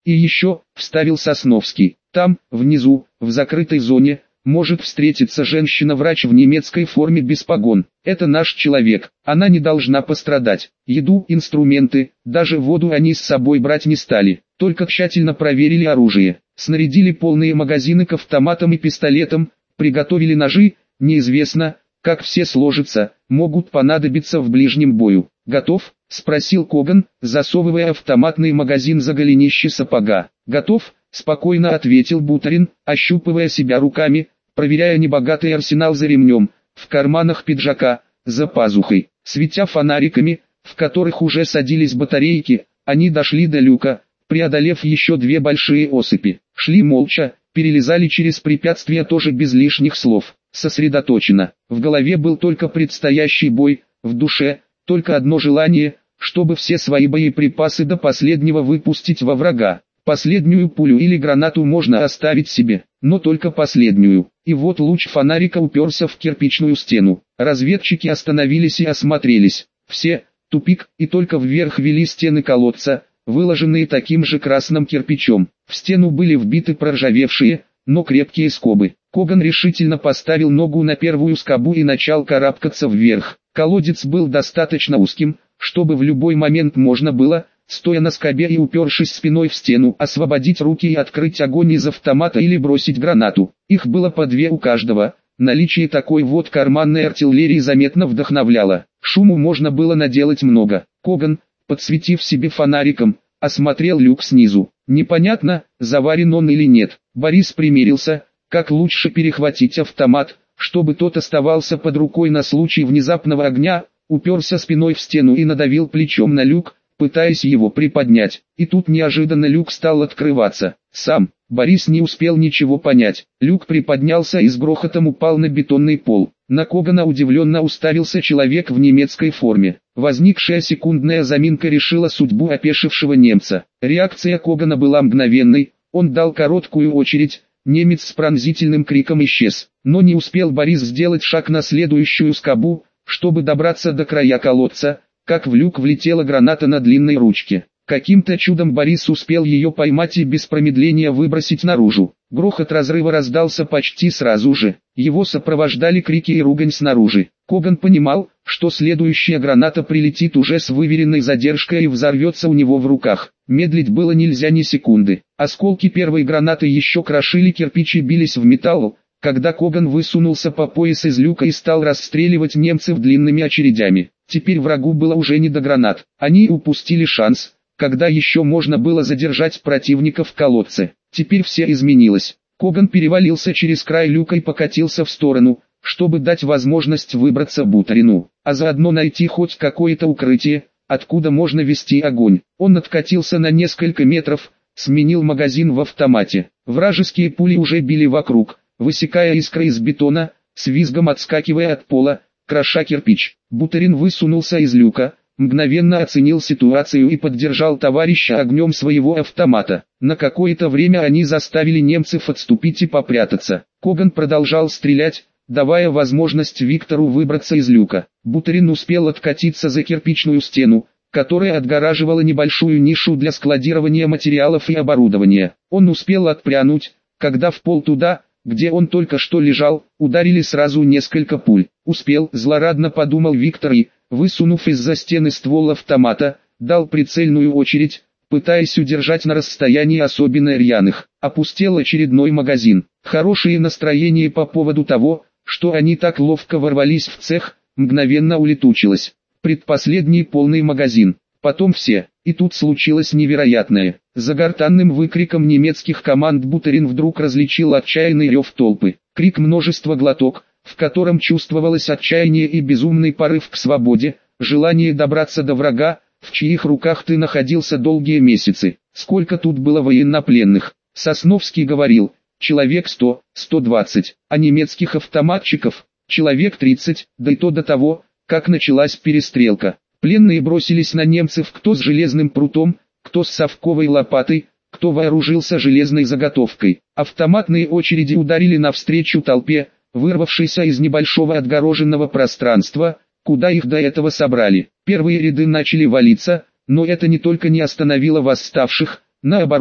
И еще, вставил Сосновский, там, внизу, в закрытой зоне, может встретиться женщина-врач в немецкой форме без погон. Это наш человек, она не должна пострадать. Еду, инструменты, даже воду они с собой брать не стали, только тщательно проверили оружие. Снарядили полные магазины к автоматам и пистолетам, приготовили ножи, неизвестно, как все сложатся, могут понадобиться в ближнем бою. «Готов?» – спросил Коган, засовывая автоматный магазин за голенище сапога. «Готов?» – спокойно ответил Буторин, ощупывая себя руками, проверяя небогатый арсенал за ремнем, в карманах пиджака, за пазухой. Светя фонариками, в которых уже садились батарейки, они дошли до люка, преодолев еще две большие осыпи. Шли молча, перелезали через препятствия тоже без лишних слов, сосредоточенно. В голове был только предстоящий бой, в душе – только одно желание, чтобы все свои боеприпасы до последнего выпустить во врага. Последнюю пулю или гранату можно оставить себе, но только последнюю. И вот луч фонарика уперся в кирпичную стену. Разведчики остановились и осмотрелись. Все, тупик, и только вверх вели стены колодца, выложенные таким же красным кирпичом. В стену были вбиты проржавевшие, но крепкие скобы. Коган решительно поставил ногу на первую скобу и начал карабкаться вверх. Колодец был достаточно узким, чтобы в любой момент можно было, стоя на скобе и упершись спиной в стену, освободить руки и открыть огонь из автомата или бросить гранату. Их было по две у каждого. Наличие такой вот карманной артиллерии заметно вдохновляло. Шуму можно было наделать много. Коган, подсветив себе фонариком, осмотрел люк снизу. Непонятно, заварен он или нет. Борис примерился, как лучше перехватить автомат, чтобы тот оставался под рукой на случай внезапного огня, уперся спиной в стену и надавил плечом на люк, пытаясь его приподнять. И тут неожиданно люк стал открываться. Сам, Борис не успел ничего понять. Люк приподнялся и с грохотом упал на бетонный пол. На Когана удивленно уставился человек в немецкой форме. Возникшая секундная заминка решила судьбу опешившего немца. Реакция Когана была мгновенной, он дал короткую очередь. Немец с пронзительным криком исчез, но не успел Борис сделать шаг на следующую скобу, чтобы добраться до края колодца, как в люк влетела граната на длинной ручке. Каким-то чудом Борис успел ее поймать и без промедления выбросить наружу. Грохот разрыва раздался почти сразу же, его сопровождали крики и ругань снаружи. Коган понимал, что следующая граната прилетит уже с выверенной задержкой и взорвется у него в руках. Медлить было нельзя ни секунды. Осколки первой гранаты еще крошили кирпич и бились в металл, когда Коган высунулся по пояс из люка и стал расстреливать немцев длинными очередями. Теперь врагу было уже не до гранат. Они упустили шанс, когда еще можно было задержать противника в колодце. Теперь все изменилось. Коган перевалился через край люка и покатился в сторону, чтобы дать возможность выбраться Буторину, а заодно найти хоть какое-то укрытие, откуда можно вести огонь. Он откатился на несколько метров, сменил магазин в автомате. Вражеские пули уже били вокруг, высекая искры из бетона, с визгом отскакивая от пола, кроша кирпич. Буторин высунулся из люка, мгновенно оценил ситуацию и поддержал товарища огнем своего автомата. На какое-то время они заставили немцев отступить и попрятаться. Коган продолжал стрелять, давая возможность Виктору выбраться из люка. Буторин успел откатиться за кирпичную стену, которая отгораживала небольшую нишу для складирования материалов и оборудования. Он успел отпрянуть, когда в пол туда, где он только что лежал, ударили сразу несколько пуль. Успел, злорадно подумал Виктор и, высунув из-за стены ствол автомата, дал прицельную очередь, пытаясь удержать на расстоянии особенно рьяных. Опустел очередной магазин. Хорошее настроение по поводу того, что они так ловко ворвались в цех, мгновенно улетучилось. Предпоследний полный магазин. Потом все. И тут случилось невероятное. За гортанным выкриком немецких команд Буторин вдруг различил отчаянный рев толпы. Крик множества глоток, в котором чувствовалось отчаяние и безумный порыв к свободе, желание добраться до врага, в чьих руках ты находился долгие месяцы. Сколько тут было военнопленных? Сосновский говорил, человек 100, 120, а немецких автоматчиков, человек 30, да и то до того, как началась перестрелка. Пленные бросились на немцев кто с железным прутом, кто с совковой лопатой, кто вооружился железной заготовкой. Автоматные очереди ударили навстречу толпе, вырвавшейся из небольшого отгороженного пространства, куда их до этого собрали. Первые ряды начали валиться, но это не только не остановило восставших, наоборот,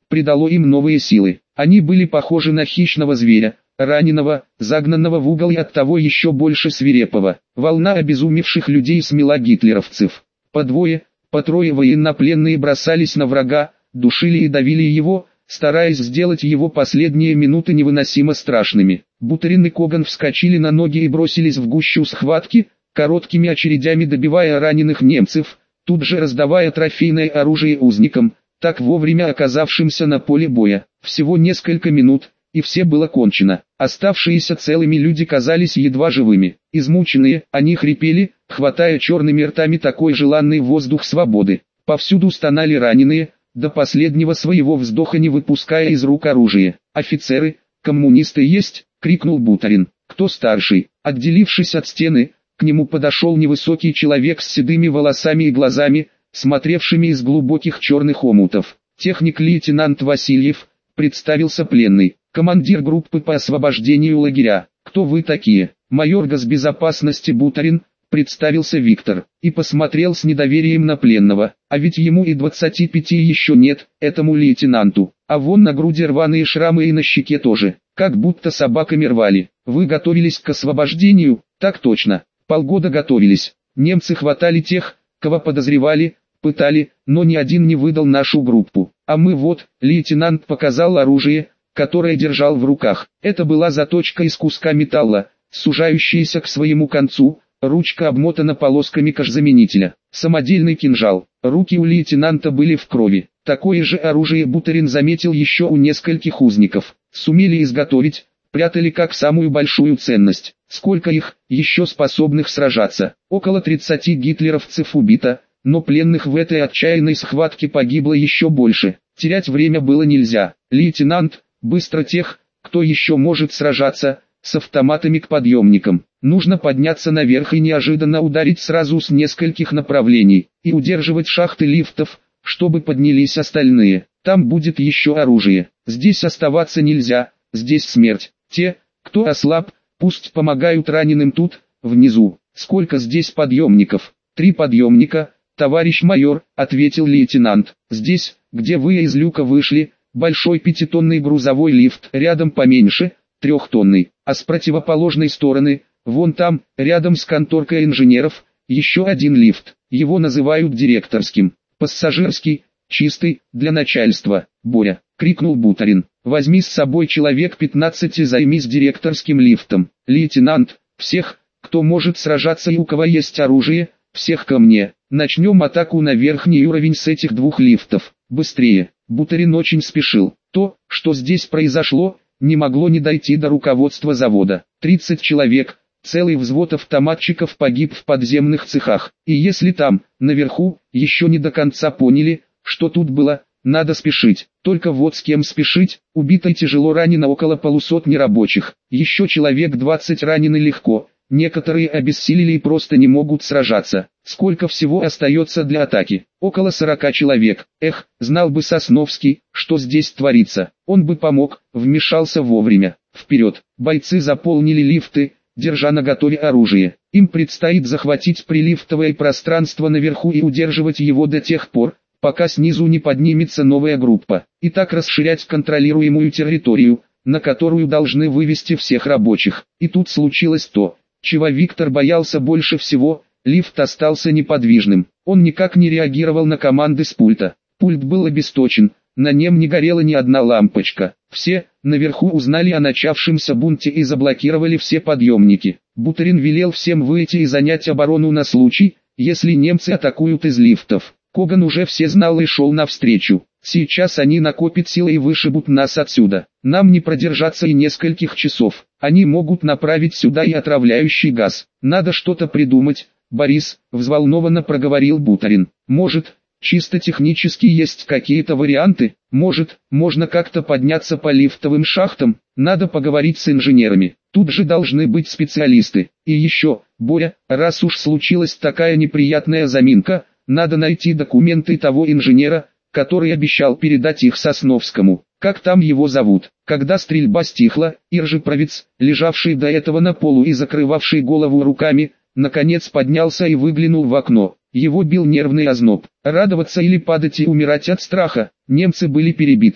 придало им новые силы. Они были похожи на хищного зверя, раненого, загнанного в угол и оттого еще больше свирепого. Волна обезумевших людей смела гитлеровцев. По двое, по трое военнопленные бросались на врага, душили и давили его, стараясь сделать его последние минуты невыносимо страшными. Буторин и Коган вскочили на ноги и бросились в гущу схватки, короткими очередями добивая раненых немцев, тут же раздавая трофейное оружие узникам, так вовремя оказавшимся на поле боя. Всего несколько минут, и все было кончено. Оставшиеся целыми люди казались едва живыми. Измученные, они хрипели, хватая черными ртами такой желанный воздух свободы. Повсюду стонали раненые, до последнего своего вздоха не выпуская из рук оружие. «Офицеры, коммунисты есть!» — крикнул Буторин. «Кто старший?» Отделившись от стены, к нему подошел невысокий человек с седыми волосами и глазами, смотревшими из глубоких черных омутов. «Техник-лейтенант Васильев», — представился пленный, «командир группы по освобождению лагеря». «Кто вы такие?» «Майор госбезопасности Буторин», — представился Виктор, и посмотрел с недоверием на пленного. А ведь ему и 25 еще нет, этому лейтенанту. А вон на груди рваные шрамы и на щеке тоже, как будто собаками рвали. «Вы готовились к освобождению?» «Так точно. Полгода готовились. Немцы хватали тех, кого подозревали, пытали, но ни один не выдал нашу группу. А мы вот», — лейтенант показал оружие, которое держал в руках. Это была заточка из куска металла, сужающаяся к своему концу, ручка обмотана полосками кожзаменителя. Самодельный кинжал. Руки у лейтенанта были в крови. Такое же оружие Буторин заметил еще у нескольких узников. Сумели изготовить, прятали как самую большую ценность. Сколько их, еще способных сражаться? Около 30 гитлеровцев убито, но пленных в этой отчаянной схватке погибло еще больше. Терять время было нельзя. «Лейтенант, быстро тех, кто еще может сражаться, с автоматами к подъемникам. Нужно подняться наверх и неожиданно ударить сразу с нескольких направлений, и удерживать шахты лифтов, чтобы поднялись остальные. Там будет еще оружие. Здесь оставаться нельзя, здесь смерть. Те, кто ослаб, пусть помогают раненым тут, внизу. Сколько здесь подъемников?» 3 подъемника, товарищ майор», — ответил лейтенант. «Здесь, где вы из люка вышли, большой 5-тонный грузовой лифт, рядом поменьше, 3-тонный, а с противоположной стороны, вон там, рядом с конторкой инженеров, еще один лифт. Его называют директорским. Пассажирский, чистый, для начальства». «Боря», — крикнул Буторин, — «возьми с собой человек 15 и займись директорским лифтом. Лейтенант, всех, кто может сражаться и у кого есть оружие, всех ко мне. Начнем атаку на верхний уровень с этих 2 лифтов. Быстрее». Буторин очень спешил. То, что здесь произошло, не могло не дойти до руководства завода. 30 человек, целый взвод автоматчиков погиб в подземных цехах. И если там, наверху, еще не до конца поняли, что тут было, надо спешить. Только вот с кем спешить? Убито и тяжело ранено около полусотни рабочих. Еще человек 20 ранены легко. Некоторые обессилели и просто не могут сражаться. Сколько всего остается для атаки? Около 40 человек. Эх, знал бы Сосновский, что здесь творится. Он бы помог, вмешался вовремя. Вперед! Бойцы заполнили лифты, держа наготове оружие. Им предстоит захватить прилифтовое пространство наверху и удерживать его до тех пор, пока снизу не поднимется новая группа. И так расширять контролируемую территорию, на которую должны вывести всех рабочих. И тут случилось то, чего Виктор боялся больше всего. Лифт остался неподвижным. Он никак не реагировал на команды с пульта. Пульт был обесточен, на нем не горела ни одна лампочка. Все, наверху узнали о начавшемся бунте и заблокировали все подъемники. Буторин велел всем выйти и занять оборону на случай, если немцы атакуют из лифтов. Коган уже все знал и шел навстречу. «Сейчас они накопят силы и вышибут нас отсюда. Нам не продержаться и нескольких часов. Они могут направить сюда и отравляющий газ. Надо что-то придумать, Борис», — взволнованно проговорил Буторин. «Может, чисто технически есть какие-то варианты? Может, можно как-то подняться по лифтовым шахтам? Надо поговорить с инженерами. Тут же должны быть специалисты. И еще, Боря, раз уж случилась такая неприятная заминка, надо найти документы того инженера, который обещал передать их Сосновскому. Как там его зовут?» Когда стрельба стихла, Иржеправец, лежавший до этого на полу и закрывавший голову руками, наконец поднялся и выглянул в окно. Его бил нервный озноб. Радоваться или падать и умирать от страха. Немцы были перебиты.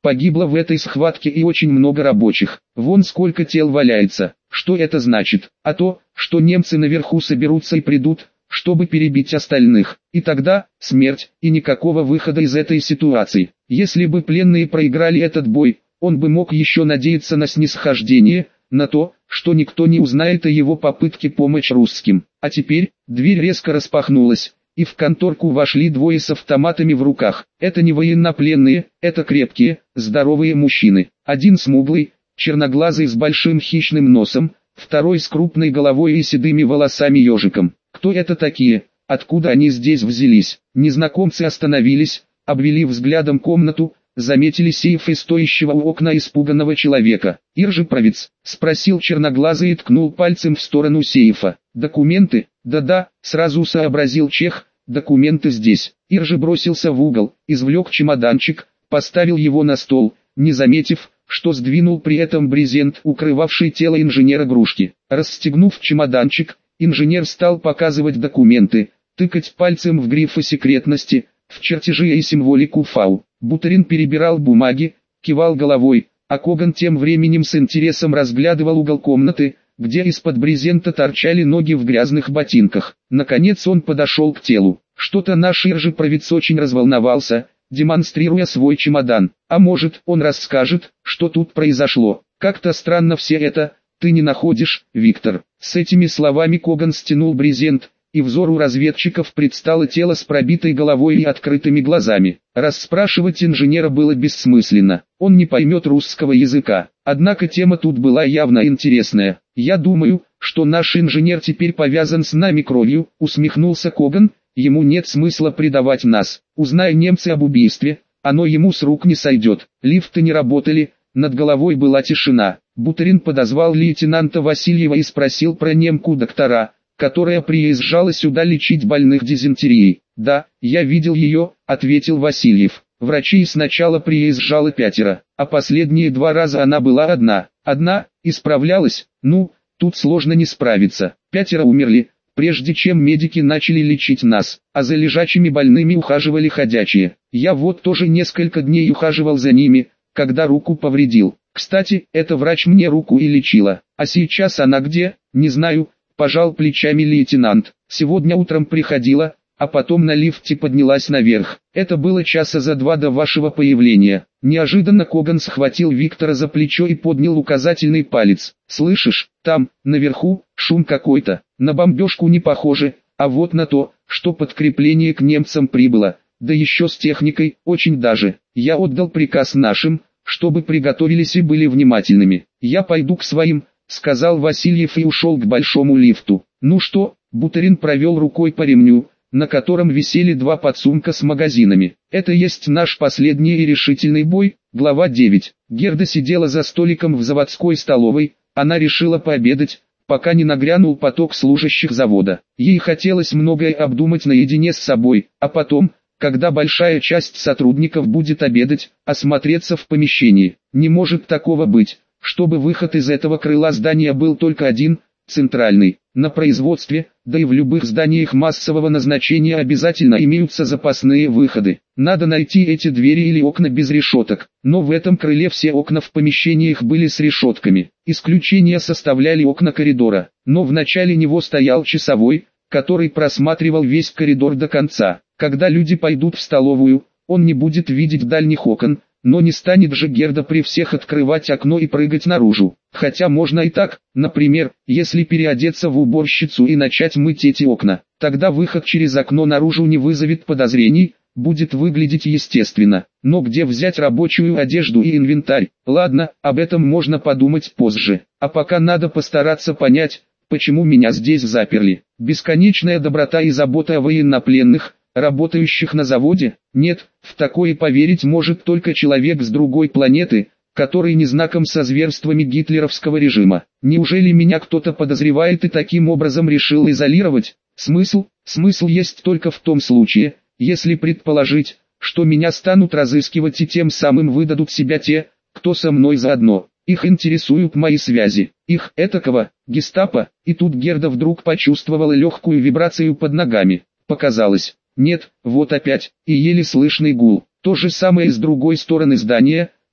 Погибло в этой схватке и очень много рабочих. Вон сколько тел валяется. Что это значит? А то, что немцы наверху соберутся и придут, чтобы перебить остальных. И тогда, смерть, и никакого выхода из этой ситуации. Если бы пленные проиграли этот бой, он бы мог еще надеяться на снисхождение, на то, что никто не узнает о его попытке помочь русским. А теперь, дверь резко распахнулась, и в конторку вошли двое с автоматами в руках. Это не военнопленные, это крепкие, здоровые мужчины. Один смуглый, черноглазый с большим хищным носом, второй с крупной головой и седыми волосами ежиком. Кто это такие? Откуда они здесь взялись? Незнакомцы остановились, обвели взглядом комнату, заметили сейф и стоящего у окна испуганного человека. «Иржеправец?» — спросил черноглазый и ткнул пальцем в сторону сейфа. «Документы?» «Да-да», — сразу сообразил чех, «документы здесь». Иржи бросился в угол, извлек чемоданчик, поставил его на стол, не заметив, что сдвинул при этом брезент, укрывавший тело инженера Грушки. Расстегнув чемоданчик, инженер стал показывать документы, тыкать пальцем в грифы секретности, в чертежи и символику ФАУ. Бутерин перебирал бумаги, кивал головой, а Коган тем временем с интересом разглядывал угол комнаты, где из-под брезента торчали ноги в грязных ботинках. Наконец он подошел к телу. Что-то наш Иржеправец очень разволновался, демонстрируя свой чемодан. А может, он расскажет, что тут произошло. Как-то странно все это, ты не находишь, Виктор? С этими словами Коган стянул брезент, и взору разведчиков предстало тело с пробитой головой и открытыми глазами. Расспрашивать инженера было бессмысленно, он не поймет русского языка. Однако тема тут была явно интересная. «Я думаю, что наш инженер теперь повязан с нами кровью», — усмехнулся Коган, «ему нет смысла предавать нас. Узная немцы об убийстве, оно ему с рук не сойдет». Лифты не работали, над головой была тишина. Бутерин подозвал лейтенанта Васильева и спросил про немку-доктора, которая приезжала сюда лечить больных дизентерией. «Да, я видел ее», — ответил Васильев. «Врачей сначала приезжало 5, а последние 2 раза она была одна. Одна, и справлялась. Ну, тут сложно не справиться. 5 умерли, прежде чем медики начали лечить нас, а за лежачими больными ухаживали ходячие. Я вот тоже несколько дней ухаживал за ними, когда руку повредил. Кстати, эта врач мне руку и лечила. А сейчас она где? Не знаю». Пожал плечами лейтенант. «Сегодня утром приходила, а потом на лифте поднялась наверх. Это было часа за 2 до вашего появления». Неожиданно Коган схватил Виктора за плечо и поднял указательный палец. «Слышишь, там, наверху, шум какой-то. На бомбежку не похоже, а вот на то, что подкрепление к немцам прибыло. Да еще с техникой, очень даже. Я отдал приказ нашим, чтобы приготовились и были внимательными. Я пойду к своим», — сказал Васильев и ушел к большому лифту. «Ну что?» — Бутерин провел рукой по ремню, на котором висели 2 подсумка с магазинами. «Это есть наш последний и решительный бой». Глава 9. Герда сидела за столиком в заводской столовой, она решила пообедать, пока не нагрянул поток служащих завода. Ей хотелось многое обдумать наедине с собой, а потом, когда большая часть сотрудников будет обедать, осмотреться в помещении. Не может такого быть, чтобы выход из этого крыла здания был только один, центральный. На производстве, да и в любых зданиях массового назначения обязательно имеются запасные выходы. Надо найти эти двери или окна без решеток, но в этом крыле все окна в помещениях были с решетками. Исключение составляли окна коридора, но в начале него стоял часовой, который просматривал весь коридор до конца. Когда люди пойдут в столовую, он не будет видеть дальних окон, но не станет же Герда при всех открывать окно и прыгать наружу. Хотя можно и так, например, если переодеться в уборщицу и начать мыть эти окна. Тогда выход через окно наружу не вызовет подозрений, будет выглядеть естественно. Но где взять рабочую одежду и инвентарь? Ладно, об этом можно подумать позже. А пока надо постараться понять, почему меня здесь заперли. Бесконечная доброта и забота о военнопленных, работающих на заводе? Нет, в такое поверить может только человек с другой планеты, который не знаком со зверствами гитлеровского режима. Неужели меня кто-то подозревает и таким образом решил изолировать? Смысл есть только в том случае, если предположить, что меня станут разыскивать и тем самым выдадут себя те, кто со мной заодно. Их интересуют мои связи. Их, этакого, гестапо, и тут Герда вдруг почувствовала легкую вибрацию под ногами. Показалось. Нет, вот опять, и еле слышный гул. То же самое с другой стороны здания,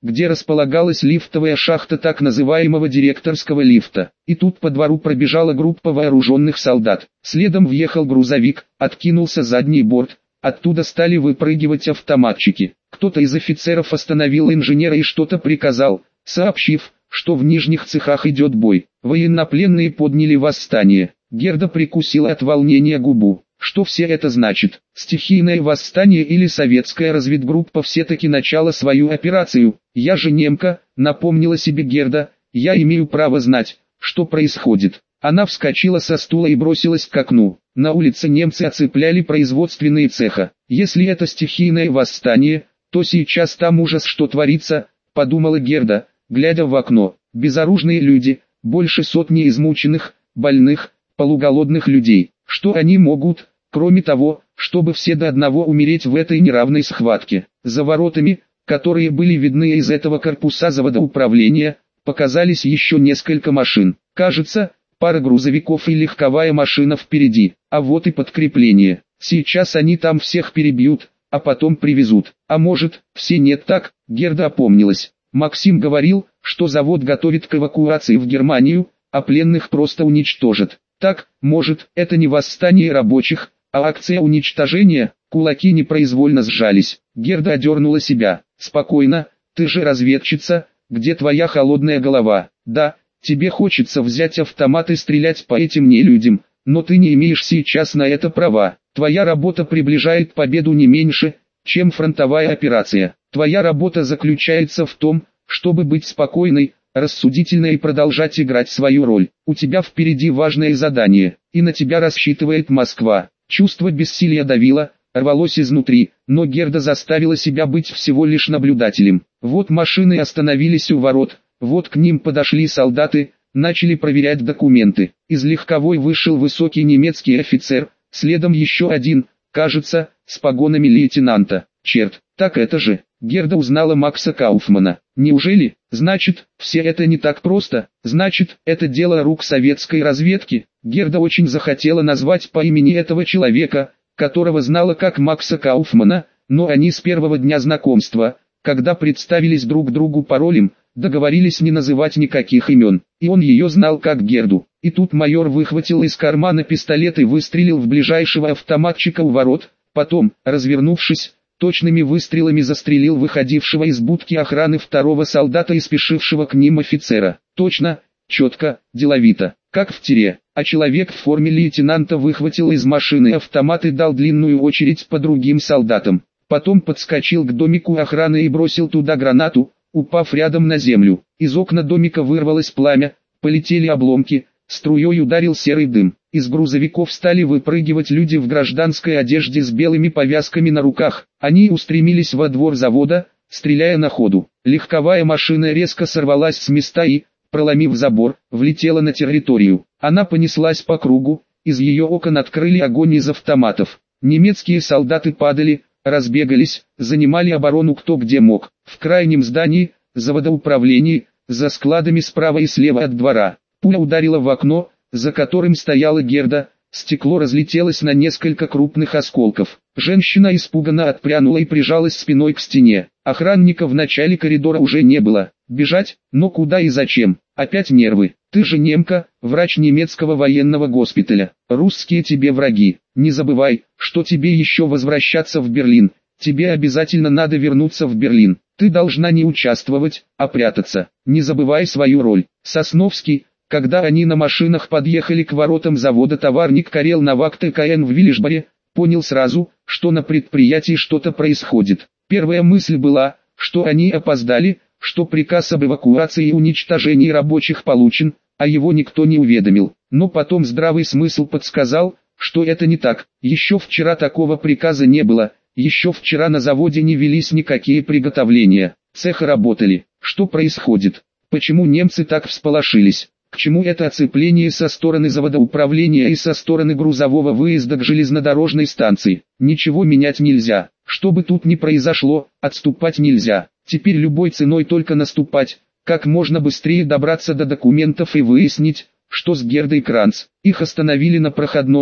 где располагалась лифтовая шахта так называемого директорского лифта. И тут по двору пробежала группа вооруженных солдат. Следом въехал грузовик, откинулся задний борт, оттуда стали выпрыгивать автоматчики. Кто-то из офицеров остановил инженера и что-то приказал, сообщив, что в нижних цехах идет бой. Военнопленные подняли восстание. Герда прикусила от волнения губу. Что все это значит? Стихийное восстание или советская разведгруппа все-таки начала свою операцию? Я же немка, напомнила себе Герда, я имею право знать, что происходит. Она вскочила со стула и бросилась к окну. На улице немцы оцепляли производственные цеха. Если это стихийное восстание, то сейчас там ужас, что творится, подумала Герда, глядя в окно. Безоружные люди, больше сотни измученных, больных, полуголодных людей. Что они могут, кроме того, чтобы все до одного умереть в этой неравной схватке? За воротами, которые были видны из этого корпуса завода управления, показались еще несколько машин. Кажется, пара грузовиков и легковая машина впереди. А вот и подкрепление. Сейчас они там всех перебьют, а потом привезут. А может, все нет так? Герда опомнилась. Максим говорил, что завод готовит к эвакуации в Германию, а пленных просто уничтожат. Так, может, это не восстание рабочих, а акция уничтожения? Кулаки непроизвольно сжались. Герда одернула себя. Спокойно, ты же разведчица, где твоя холодная голова? Да, тебе хочется взять автомат и стрелять по этим нелюдям, но ты не имеешь сейчас на это права. Твоя работа приближает победу не меньше, чем фронтовая операция. Твоя работа заключается в том, чтобы быть спокойной, рассудительно и продолжать играть свою роль. У тебя впереди важное задание, и на тебя рассчитывает Москва. Чувство бессилия давило, рвалось изнутри, но Герда заставила себя быть всего лишь наблюдателем. Вот машины остановились у ворот, вот к ним подошли солдаты, начали проверять документы. Из легковой вышел высокий немецкий офицер, следом еще один, кажется, с погонами лейтенанта. Черт, так это же, Герда узнала Макса Кауфмана. Неужели? Значит, все это не так просто, значит, это дело рук советской разведки. Герда очень захотела назвать по имени этого человека, которого знала как Макса Кауфмана, но они с первого дня знакомства, когда представились друг другу паролем, договорились не называть никаких имен. И он ее знал как Герду. И тут майор выхватил из кармана пистолет и выстрелил в ближайшего автоматчика у ворот, потом, развернувшись, точными выстрелами застрелил выходившего из будки охраны второго солдата и спешившего к ним офицера. Точно, четко, деловито, как в тире. А человек в форме лейтенанта выхватил из машины автомат и дал длинную очередь по другим солдатам. Потом подскочил к домику охраны и бросил туда гранату, упав рядом на землю. Из окна домика вырвалось пламя, полетели обломки, струей ударил серый дым. Из грузовиков стали выпрыгивать люди в гражданской одежде с белыми повязками на руках. Они устремились во двор завода, стреляя на ходу. Легковая машина резко сорвалась с места и, проломив забор, влетела на территорию. Она понеслась по кругу, из ее окон открыли огонь из автоматов. Немецкие солдаты падали, разбегались, занимали оборону кто где мог. В крайнем здании, заводоуправлении, за складами справа и слева от двора. Пуля ударила в окно, за которым стояла Герда, стекло разлетелось на несколько крупных осколков. Женщина испуганно отпрянула и прижалась спиной к стене. Охранника в начале коридора уже не было. Бежать? Но куда и зачем? Опять нервы. Ты же немка, врач немецкого военного госпиталя. Русские тебе враги. Не забывай, что тебе еще возвращаться в Берлин. Тебе обязательно надо вернуться в Берлин. Ты должна не участвовать, а прятаться. Не забывай свою роль. Сосновский. Когда они на машинах подъехали к воротам завода товарник Карел Новак ТКН в Виллишборе, понял сразу, что на предприятии что-то происходит. Первая мысль была, что они опоздали, что приказ об эвакуации и уничтожении рабочих получен, а его никто не уведомил. Но потом здравый смысл подсказал, что это не так. Еще вчера такого приказа не было, еще вчера на заводе не велись никакие приготовления. Цехи работали. Что происходит? Почему немцы так всполошились? К чему это оцепление со стороны заводоуправления и со стороны грузового выезда к железнодорожной станции? Ничего менять нельзя. Что бы тут ни произошло, отступать нельзя. Теперь любой ценой только наступать, как можно быстрее добраться до документов и выяснить, что с Гердой Кранц. Их остановили на проходной,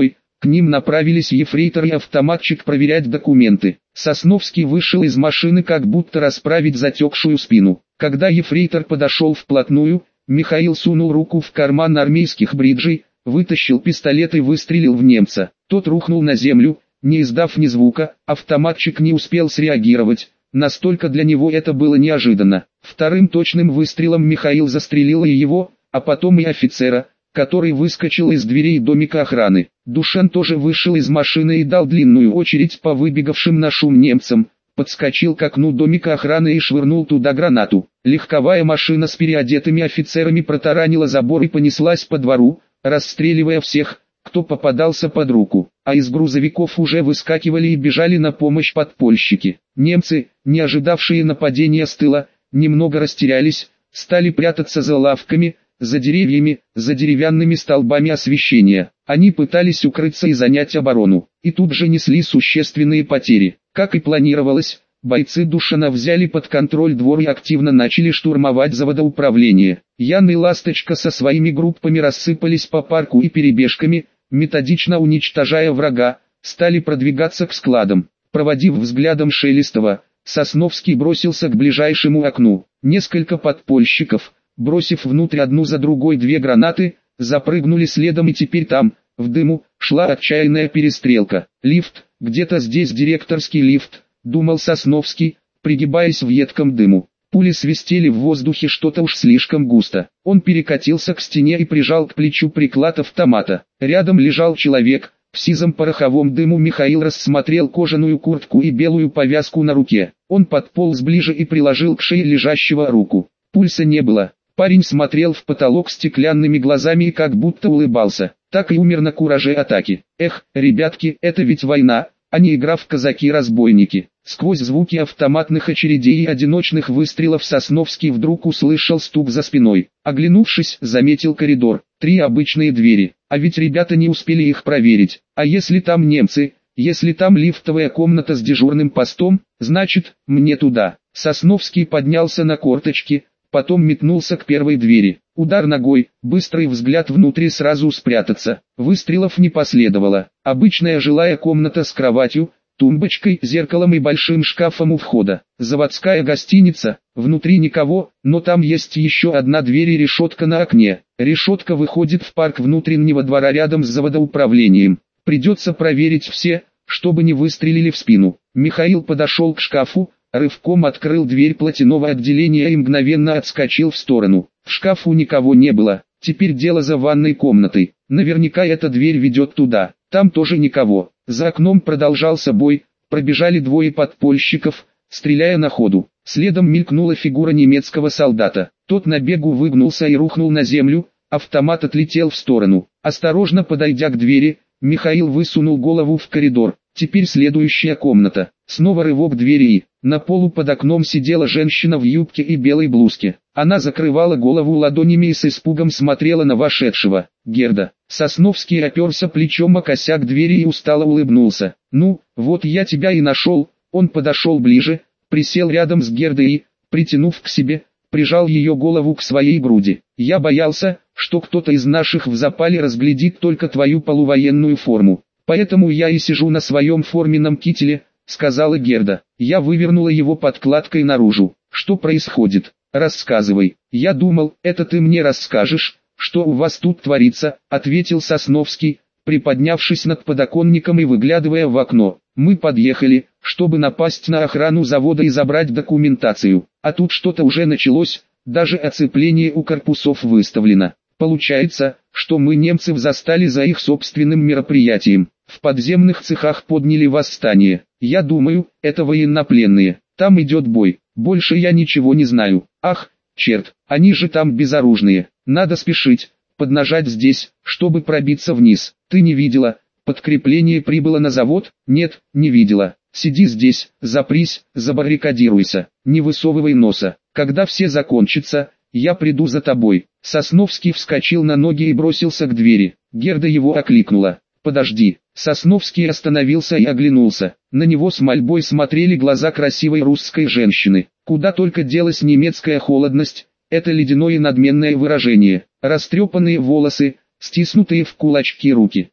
К ним направились ефрейтор и автоматчик проверять документы. Сосновский вышел из машины, как будто расправить затекшую спину. Когда ефрейтор подошел вплотную, Михаил сунул руку в карман армейских бриджей, вытащил пистолет и выстрелил в немца. Тот рухнул на землю, не издав ни звука. Автоматчик не успел среагировать, настолько для него это было неожиданно. Вторым точным выстрелом Михаил застрелил и его, а потом и офицера, который выскочил из дверей домика охраны. Душан тоже вышел из машины и дал длинную очередь по выбегавшим на шум немцам, подскочил к окну домика охраны и швырнул туда гранату. Легковая машина с переодетыми офицерами протаранила забор и понеслась по двору, расстреливая всех, кто попадался под руку, а из грузовиков уже выскакивали и бежали на помощь подпольщики. Немцы, не ожидавшие нападения с тыла, немного растерялись, стали прятаться за лавками, за деревьями, за деревянными столбами освещения. Они пытались укрыться и занять оборону, и тут же несли существенные потери. Как и планировалось, бойцы Душана взяли под контроль двор и активно начали штурмовать заводоуправление. Ян и Ласточка со своими группами рассыпались по парку и перебежками, методично уничтожая врага, стали продвигаться к складам. Проводив взглядом Шелестова, Сосновский бросился к ближайшему окну. Несколько подпольщиков, бросив внутрь одну за другой две гранаты, запрыгнули следом, и теперь там, в дыму, шла отчаянная перестрелка. Лифт, где-то здесь директорский лифт, думал Сосновский, пригибаясь в едком дыму. Пули свистели в воздухе что-то уж слишком густо. Он перекатился к стене и прижал к плечу приклад автомата. Рядом лежал человек. В сизом пороховом дыму Михаил рассмотрел кожаную куртку и белую повязку на руке. Он подполз ближе и приложил к шее лежащего руку. Пульса не было. Парень смотрел в потолок стеклянными глазами и как будто улыбался. Так и умер на кураже атаки. Эх, ребятки, это ведь война, а не игра в казаки-разбойники. Сквозь звуки автоматных очередей и одиночных выстрелов Сосновский вдруг услышал стук за спиной. Оглянувшись, заметил коридор. 3 обычные двери. А ведь ребята не успели их проверить. А если там немцы, если там лифтовая комната с дежурным постом, значит, мне туда. Сосновский поднялся на корточки, потом метнулся к первой двери. Удар ногой, быстрый взгляд внутри, сразу спрятаться. Выстрелов не последовало. Обычная жилая комната с кроватью, тумбочкой, зеркалом и большим шкафом у входа. Заводская гостиница, внутри никого, но там есть еще одна дверь и решетка на окне. Решетка выходит в парк внутреннего двора рядом с заводоуправлением. Придется проверить все, чтобы не выстрелили в спину. Михаил подошел к шкафу, рывком открыл дверь платяного отделения и мгновенно отскочил в сторону. В шкафу никого не было. Теперь дело за ванной комнатой. Наверняка эта дверь ведет туда. Там тоже никого. За окном продолжался бой. Пробежали 2 подпольщиков, стреляя на ходу. Следом мелькнула фигура немецкого солдата. Тот на бегу выгнулся и рухнул на землю. Автомат отлетел в сторону. Осторожно подойдя к двери, Михаил высунул голову в коридор. Теперь следующая комната. Снова рывок двери и... На полу под окном сидела женщина в юбке и белой блузке. Она закрывала голову ладонями и с испугом смотрела на вошедшего. Герда. Сосновский оперся плечом о косяк двери и устало улыбнулся. «Ну, вот я тебя и нашел». Он подошел ближе, присел рядом с Гердой и, притянув к себе, прижал ее голову к своей груди. «Я боялся, что кто-то из наших в запале разглядит только твою полувоенную форму. Поэтому я и сижу на своем форменном кителе», — сказала Герда. Я вывернула его подкладкой наружу. «Что происходит? Рассказывай». «Я думал, это ты мне расскажешь, что у вас тут творится», — ответил Сосновский, приподнявшись над подоконником и выглядывая в окно. «Мы подъехали, чтобы напасть на охрану завода и забрать документацию. А тут что-то уже началось, даже оцепление у корпусов выставлено. Получается, что мы немцев застали за их собственным мероприятием. В подземных цехах подняли восстание. Я думаю, это военнопленные. Там идет бой. Больше я ничего не знаю. Ах, черт, они же там безоружные. Надо спешить, поднажать здесь, чтобы пробиться вниз. Ты не видела? Подкрепление прибыло на завод? Нет, не видела. Сиди здесь, запрись, забаррикадируйся. Не высовывай носа. Когда все закончится, я приду за тобой». Сосновский вскочил на ноги и бросился к двери. Герда его окликнула. «Подожди». Сосновский остановился и оглянулся. На него с мольбой смотрели глаза красивой русской женщины. Куда только делась немецкая холодность, это ледяное надменное выражение. Растрепанные волосы, стиснутые в кулачки руки.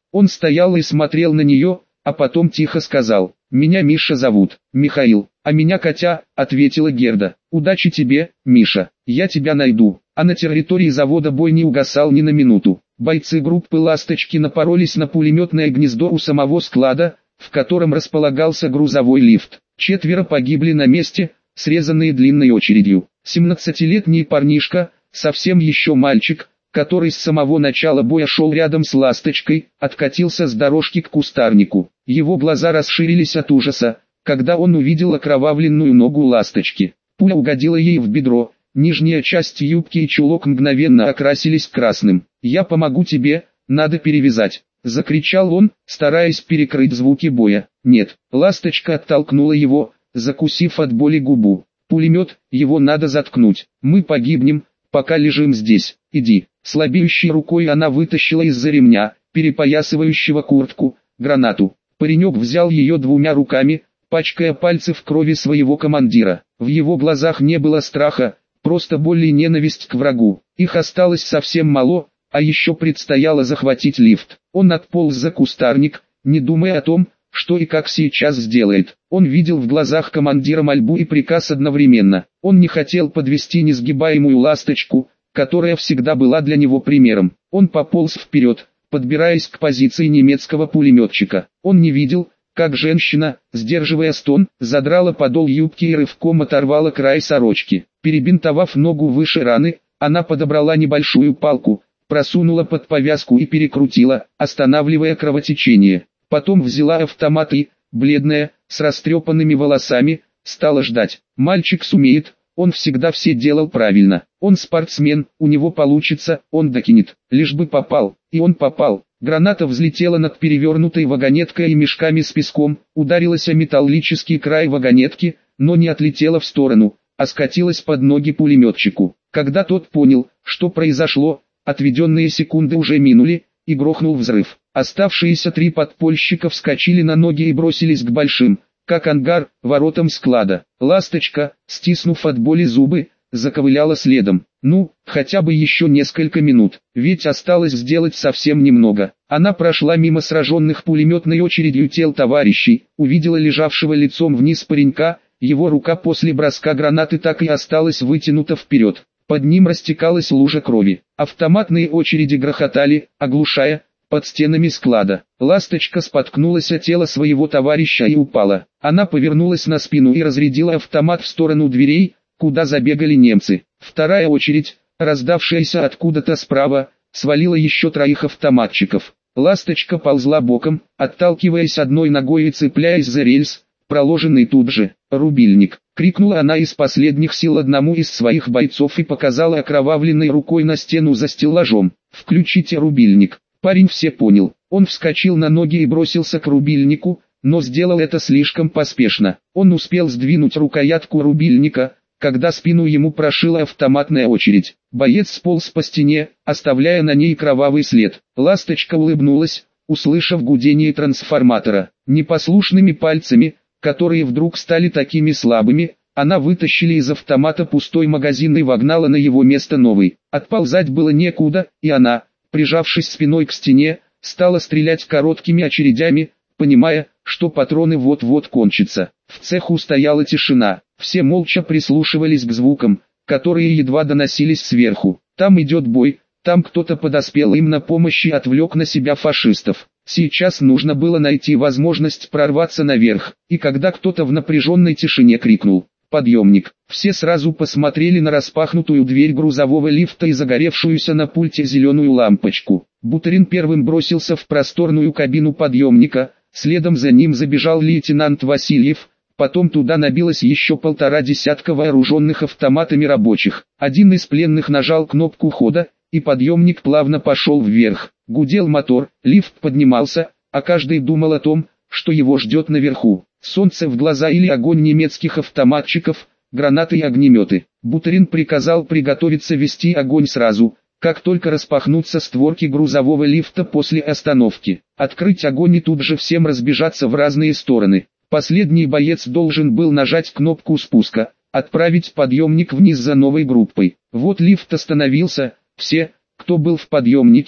Он стоял и смотрел на нее, а потом тихо сказал: «Меня Миша зовут». «Михаил, а меня Катя», — ответила Герда. «Удачи тебе, Миша, я тебя найду». А на территории завода бой не угасал ни на минуту. Бойцы группы «Ласточки» напоролись на пулеметное гнездо у самого склада, в котором располагался грузовой лифт. 4 погибли на месте, срезанные длинной очередью. 17-летний парнишка, совсем еще мальчик, который с самого начала боя шел рядом с «Ласточкой», откатился с дорожки к кустарнику. Его глаза расширились от ужаса, когда он увидел окровавленную ногу «Ласточки». Пуля угодила ей в бедро, нижняя часть юбки и чулок мгновенно окрасились красным. «Я помогу тебе, надо перевязать», — закричал он, стараясь перекрыть звуки боя. «Нет», — «Ласточка» оттолкнула его, закусив от боли губу. «Пулемет, его надо заткнуть, мы погибнем, пока лежим здесь, иди». Слабеющей рукой она вытащила из-за ремня, перепоясывающего куртку, гранату. Паренек взял ее 2 руками, пачкая пальцы в крови своего командира. В его глазах не было страха, просто боль и ненависть к врагу. Их осталось совсем мало, а еще предстояло захватить лифт. Он отполз за кустарник, не думая о том, что и как сейчас сделает. Он видел в глазах командира мольбу и приказ одновременно. Он не хотел подвести несгибаемую «Ласточку», которая всегда была для него примером. Он пополз вперед, подбираясь к позиции немецкого пулеметчика. Он не видел, как женщина, сдерживая стон, задрала подол юбки и рывком оторвала край сорочки. Перебинтовав ногу выше раны, она подобрала небольшую палку, просунула под повязку и перекрутила, останавливая кровотечение. Потом взяла автомат и, бледная, с растрепанными волосами, стала ждать. Мальчик сумеет, он всегда все делал правильно. Он спортсмен, у него получится, он докинет. Лишь бы попал. И он попал. Граната взлетела над перевернутой вагонеткой и мешками с песком, ударилась о металлический край вагонетки, но не отлетела в сторону, а скатилась под ноги пулеметчику. Когда тот понял, что произошло, отведенные секунды уже минули, и грохнул взрыв. Оставшиеся 3 подпольщика вскочили на ноги и бросились к большим, как ангар, воротам склада. «Ласточка», стиснув от боли зубы, заковыляла следом. Ну, хотя бы еще несколько минут, ведь осталось сделать совсем немного. Она прошла мимо сраженных пулеметной очередью тел товарищей, увидела лежавшего лицом вниз паренька, его рука после броска гранаты так и осталась вытянута вперед. Под ним растекалась лужа крови. Автоматные очереди грохотали, оглушая, под стенами склада. «Ласточка» споткнулась о тело своего товарища и упала. Она повернулась на спину и разрядила автомат в сторону дверей, куда забегали немцы. Вторая очередь, раздавшаяся откуда-то справа, свалила еще 3 автоматчиков. «Ласточка» ползла боком, отталкиваясь одной ногой и цепляясь за рельс, проложенный тут же. «Рубильник!» — крикнула она из последних сил одному из своих бойцов и показала окровавленной рукой на стену за стеллажом. «Включите рубильник!» Парень все понял. Он вскочил на ноги и бросился к рубильнику, но сделал это слишком поспешно. Он успел сдвинуть рукоятку рубильника, когда спину ему прошила автоматная очередь. Боец сполз по стене, оставляя на ней кровавый след. «Ласточка» улыбнулась, услышав гудение трансформатора. Непослушными пальцами, которые вдруг стали такими слабыми, она вытащила из автомата пустой магазин и вогнала на его место новый. Отползать было некуда, и она, прижавшись спиной к стене, стала стрелять короткими очередями, понимая, что патроны вот-вот кончатся. В цеху стояла тишина, все молча прислушивались к звукам, которые едва доносились сверху. Там идет бой, там кто-то подоспел им на помощь и отвлек на себя фашистов. Сейчас нужно было найти возможность прорваться наверх, и когда кто-то в напряженной тишине крикнул «Подъемник!», все сразу посмотрели на распахнутую дверь грузового лифта и загоревшуюся на пульте зеленую лампочку. Бутерин первым бросился в просторную кабину подъемника, следом за ним забежал лейтенант Васильев, потом туда набилось еще 1,5 десятка вооруженных автоматами рабочих. Один из пленных нажал кнопку хода, и подъемник плавно пошел вверх. Гудел мотор, лифт поднимался, а каждый думал о том, что его ждет наверху. Солнце в глаза или огонь немецких автоматчиков, гранаты и огнеметы. Бутерин приказал приготовиться вести огонь сразу, как только распахнутся створки грузового лифта после остановки. Открыть огонь и тут же всем разбежаться в разные стороны. Последний боец должен был нажать кнопку спуска, отправить подъемник вниз за новой группой. Вот лифт остановился, все, кто был в подъемнике,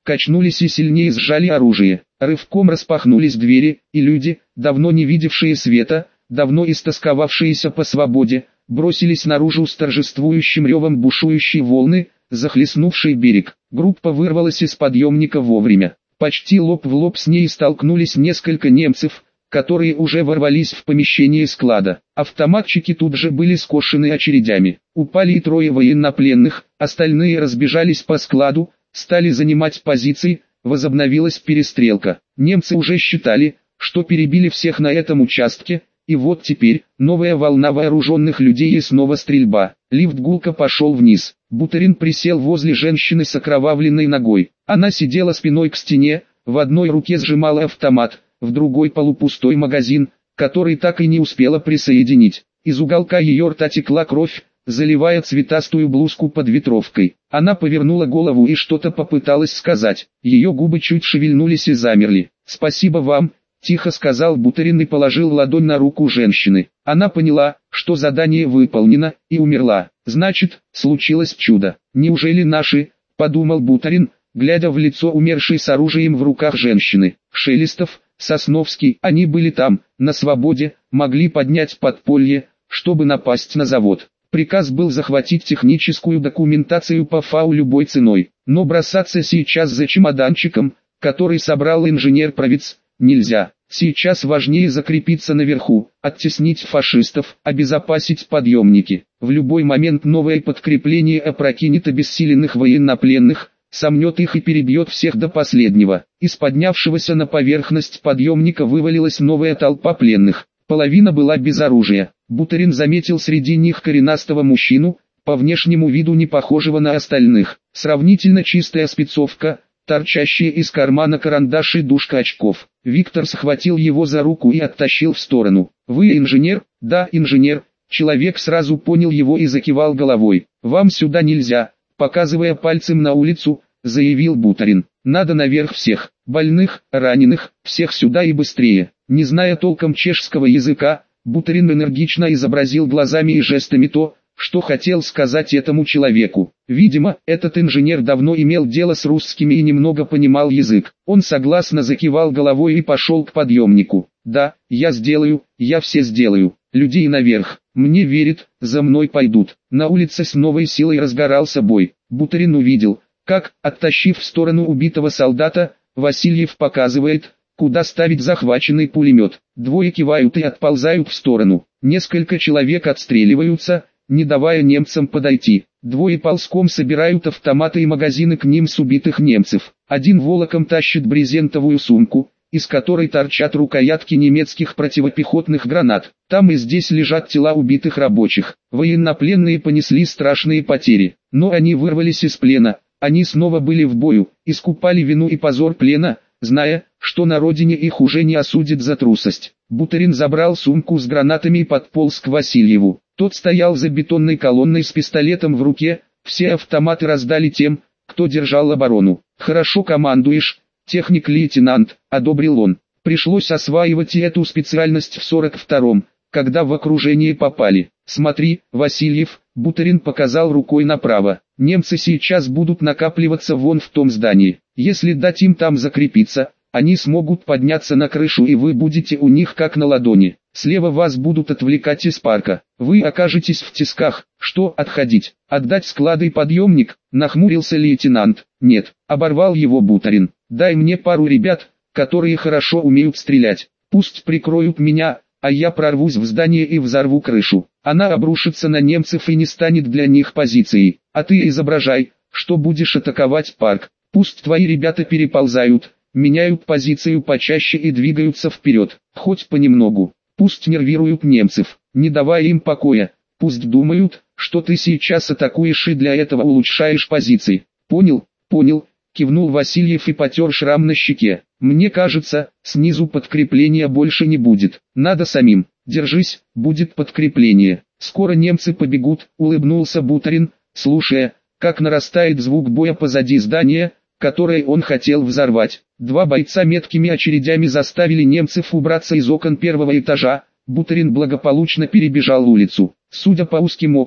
качнулись и сильнее сжали оружие. Рывком распахнулись двери, и люди, давно не видевшие света, давно истосковавшиеся по свободе, бросились наружу с торжествующим ревом бушующей волны, захлестнувшей берег. Группа вырвалась из подъемника вовремя. Почти лоб в лоб с ней столкнулись несколько немцев, которые уже ворвались в помещение склада. Автоматчики тут же были скошены очередями. Упали и трое военнопленных, остальные разбежались по складу, стали занимать позиции, возобновилась перестрелка. Немцы уже считали, что перебили всех на этом участке, и вот теперь, новая волна вооруженных людей и снова стрельба. Лифт гулко пошел вниз. Буторин присел возле женщины с окровавленной ногой. Она сидела спиной к стене, в одной руке сжимала автомат, в другой полупустой магазин, который так и не успела присоединить. Из уголка ее рта текла кровь, заливая цветастую блузку под ветровкой. Она повернула голову и что-то попыталась сказать. Ее губы чуть шевельнулись и замерли. «Спасибо вам», — тихо сказал Буторин и положил ладонь на руку женщины. Она поняла, что задание выполнено, и умерла. Значит, случилось чудо. «Неужели наши?» — подумал Буторин, глядя в лицо умершей с оружием в руках женщины. Шелестов, Сосновский, они были там, на свободе, могли поднять подполье, чтобы напасть на завод. Приказ был захватить техническую документацию по ФАУ любой ценой, но бросаться сейчас за чемоданчиком, который собрал инженер-провец, нельзя. Сейчас важнее закрепиться наверху, оттеснить фашистов, обезопасить подъемники. В любой момент новое подкрепление опрокинет обессиленных военнопленных, сомнет их и перебьет всех до последнего. Из поднявшегося на поверхность подъемника вывалилась новая толпа пленных. Половина была без оружия. Буторин заметил среди них коренастого мужчину, по внешнему виду не похожего на остальных. Сравнительно чистая спецовка, торчащие из кармана карандаш и дужка очков. Виктор схватил его за руку и оттащил в сторону. «Вы инженер?» «Да, инженер». Человек сразу понял его и закивал головой. «Вам сюда нельзя», показывая пальцем на улицу, заявил Буторин. «Надо наверх всех, больных, раненых, всех сюда и быстрее». Не зная толком чешского языка, Буторин энергично изобразил глазами и жестами то, что хотел сказать этому человеку. Видимо, этот инженер давно имел дело с русскими и немного понимал язык. Он согласно закивал головой и пошел к подъемнику. «Да, я сделаю, я все сделаю. Людей наверх. Мне верят, за мной пойдут». На улице с новой силой разгорался бой. Буторин увидел, как, оттащив в сторону убитого солдата, Васильев показывает, куда ставить захваченный пулемет. Двое кивают и отползают в сторону. Несколько человек отстреливаются, не давая немцам подойти. Двое ползком собирают автоматы и магазины к ним с убитых немцев. Один волоком тащит брезентовую сумку, из которой торчат рукоятки немецких противопехотных гранат. Там и здесь лежат тела убитых рабочих. Военнопленные понесли страшные потери, но они вырвались из плена. Они снова были в бою, искупали вину и позор плена, зная, что на родине их уже не осудят за трусость. Буторин забрал сумку с гранатами и подполз к Васильеву. Тот стоял за бетонной колонной с пистолетом в руке, все автоматы раздали тем, кто держал оборону. «Хорошо командуешь, техник-лейтенант», — одобрил он. Пришлось осваивать и эту специальность в 42-м, когда в окружение попали. «Смотри, Васильев», — Буторин показал рукой направо. «Немцы сейчас будут накапливаться вон в том здании. Если дать им там закрепиться, они смогут подняться на крышу и вы будете у них как на ладони. Слева вас будут отвлекать из парка. Вы окажетесь в тисках. Что отходить? Отдать склады и подъемник?» — нахмурился лейтенант. «Нет», — оборвал его Буторин. «Дай мне пару ребят, которые хорошо умеют стрелять. Пусть прикроют меня, а я прорвусь в здание и взорву крышу. Она обрушится на немцев и не станет для них позицией. А ты изображай, что будешь атаковать парк. Пусть твои ребята переползают, меняют позицию почаще и двигаются вперед, хоть понемногу. Пусть нервируют немцев, не давая им покоя. Пусть думают, что ты сейчас атакуешь и для этого улучшаешь позиции. Понял?» «Понял», — кивнул Васильев и потер шрам на щеке. «Мне кажется, снизу подкрепления больше не будет. Надо самим. Держись, будет подкрепление. Скоро немцы побегут», — улыбнулся Буторин, слушая, как нарастает звук боя позади здания, которое он хотел взорвать. Два бойца меткими очередями заставили немцев убраться из окон первого этажа. Буторин благополучно перебежал улицу. Судя по узким окнам,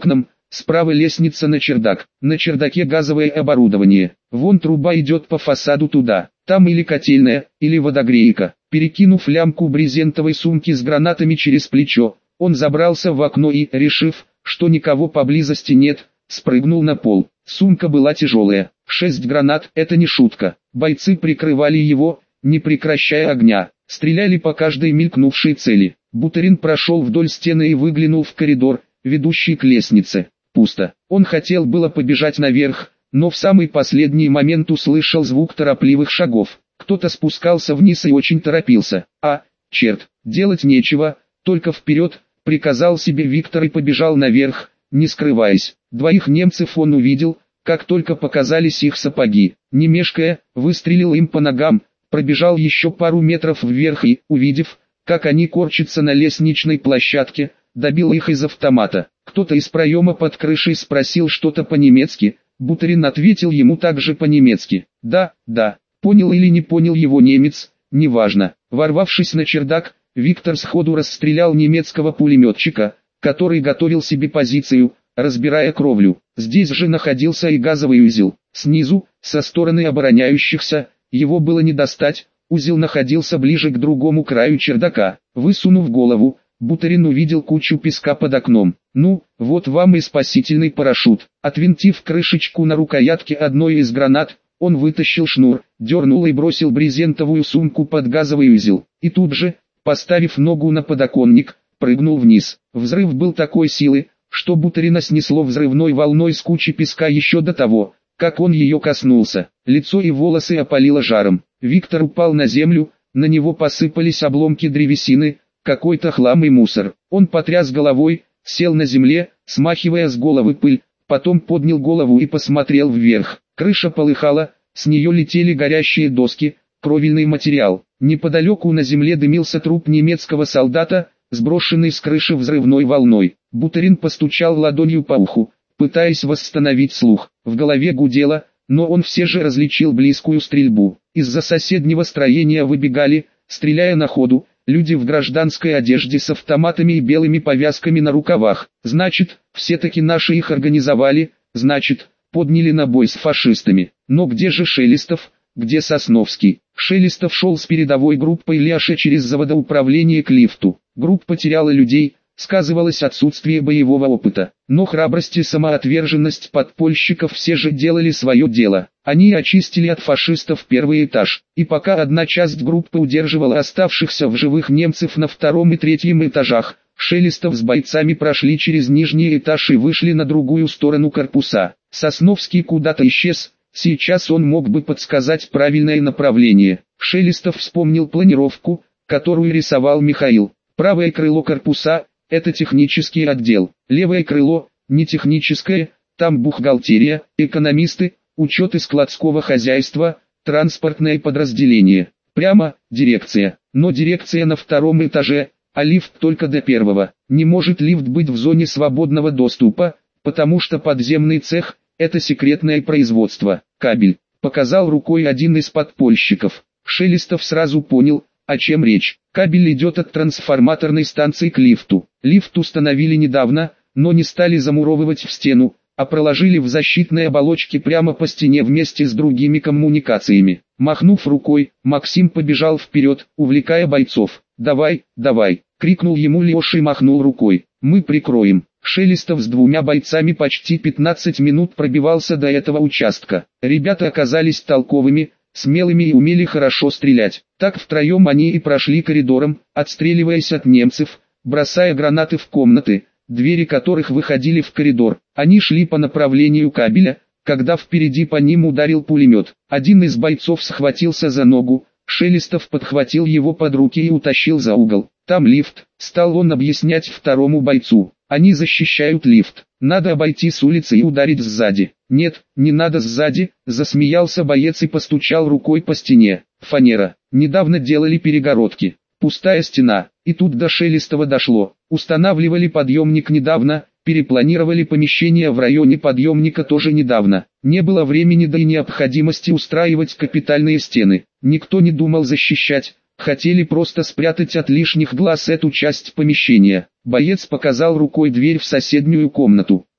справа лестница на чердак, на чердаке газовое оборудование, вон труба идет по фасаду туда, там или котельная, или водогрейка. Перекинув лямку брезентовой сумки с гранатами через плечо, он забрался в окно и, решив, что никого поблизости нет, спрыгнул на пол. Сумка была тяжелая, 6 гранат – это не шутка. Бойцы прикрывали его, не прекращая огня, стреляли по каждой мелькнувшей цели. Бутерин прошел вдоль стены и выглянул в коридор, ведущий к лестнице. Пусто. Он хотел было побежать наверх, но в самый последний момент услышал звук торопливых шагов. Кто-то спускался вниз и очень торопился. Черт, делать нечего, только вперед, приказал себе Виктор и побежал наверх, не скрываясь. Двоих немцев он увидел, как только показались их сапоги. Не мешкая, выстрелил им по ногам, пробежал еще пару метров вверх и, увидев, как они корчатся на лестничной площадке, добил их из автомата. Кто-то из проема под крышей спросил что-то по-немецки, Бутерин ответил ему также по-немецки. Да, понял или не понял его немец, неважно. Ворвавшись на чердак, Виктор сходу расстрелял немецкого пулеметчика, который готовил себе позицию, разбирая кровлю. Здесь же находился и газовый узел. Снизу, со стороны обороняющихся, его было не достать, узел находился ближе к другому краю чердака. Высунув голову, Бутерин увидел кучу песка под окном. Ну, вот вам и спасительный парашют. Отвинтив крышечку на рукоятке одной из гранат, он вытащил шнур, дернул и бросил брезентовую сумку под газовый узел. И тут же, поставив ногу на подоконник, прыгнул вниз. Взрыв был такой силы, что Бутерина снесло взрывной волной с кучи песка еще до того, как он ее коснулся. Лицо и волосы опалило жаром. Виктор упал на землю, на него посыпались обломки древесины, какой-то хлам и мусор. Он потряс головой, сел на земле, смахивая с головы пыль, потом поднял голову и посмотрел вверх. Крыша полыхала, с нее летели горящие доски, кровельный материал. Неподалеку на земле дымился труп немецкого солдата, сброшенный с крыши взрывной волной. Бутерин постучал ладонью по уху, пытаясь восстановить слух. В голове гудело, но он все же различил близкую стрельбу. Из-за соседнего строения выбегали, стреляя на ходу, люди в гражданской одежде с автоматами и белыми повязками на рукавах. Значит, все-таки наши их организовали, значит, подняли на бой с фашистами. Но где же Шелестов, где Сосновский? Шелестов шел с передовой группой Ляша через заводоуправление к лифту. Группа теряла людей, сказывалось отсутствие боевого опыта. Но храбрость и самоотверженность подпольщиков все же делали свое дело. Они очистили от фашистов первый этаж. И пока одна часть группы удерживала оставшихся в живых немцев на втором и третьем этажах, Шелестов с бойцами прошли через нижний этаж и вышли на другую сторону корпуса. Сосновский куда-то исчез, сейчас он мог бы подсказать правильное направление. Шелестов вспомнил планировку, которую рисовал Михаил. Правое крыло корпуса – это технический отдел, левое крыло – не техническое, там бухгалтерия, экономисты, учет и складского хозяйства, транспортное подразделение. Прямо – дирекция, но дирекция на втором этаже, а лифт только до первого. Не может лифт быть в зоне свободного доступа, потому что подземный цех – это секретное производство. Кабель, показал рукой один из подпольщиков. Шелестов сразу понял, о чем речь. Кабель идет от трансформаторной станции к лифту. Лифт установили недавно, но не стали замуровывать в стену, а проложили в защитной оболочке прямо по стене вместе с другими коммуникациями. Махнув рукой, Максим побежал вперед, увлекая бойцов. «Давай, давай!» — крикнул ему Леша и махнул рукой. «Мы прикроем». Шелестов с двумя бойцами почти 15 минут пробивался до этого участка. Ребята оказались толковыми, смелыми и умели хорошо стрелять. Так втроем они и прошли коридором, отстреливаясь от немцев, бросая гранаты в комнаты, двери которых выходили в коридор. Они шли по направлению кабеля, когда впереди по ним ударил пулемет. Один из бойцов схватился за ногу, Шелестов подхватил его под руки и утащил за угол. «Там лифт», — стал он объяснять второму бойцу. «Они защищают лифт. Надо обойти с улицы и ударить сзади». «Нет, не надо сзади», — засмеялся боец и постучал рукой по стене. «Фанера. Недавно делали перегородки. Пустая стена». И тут до Шелестова дошло. Устанавливали подъемник недавно, перепланировали помещение в районе подъемника тоже недавно. Не было времени да и необходимости устраивать капитальные стены. Никто не думал защищать. Хотели просто спрятать от лишних глаз эту часть помещения. Боец показал рукой дверь в соседнюю комнату.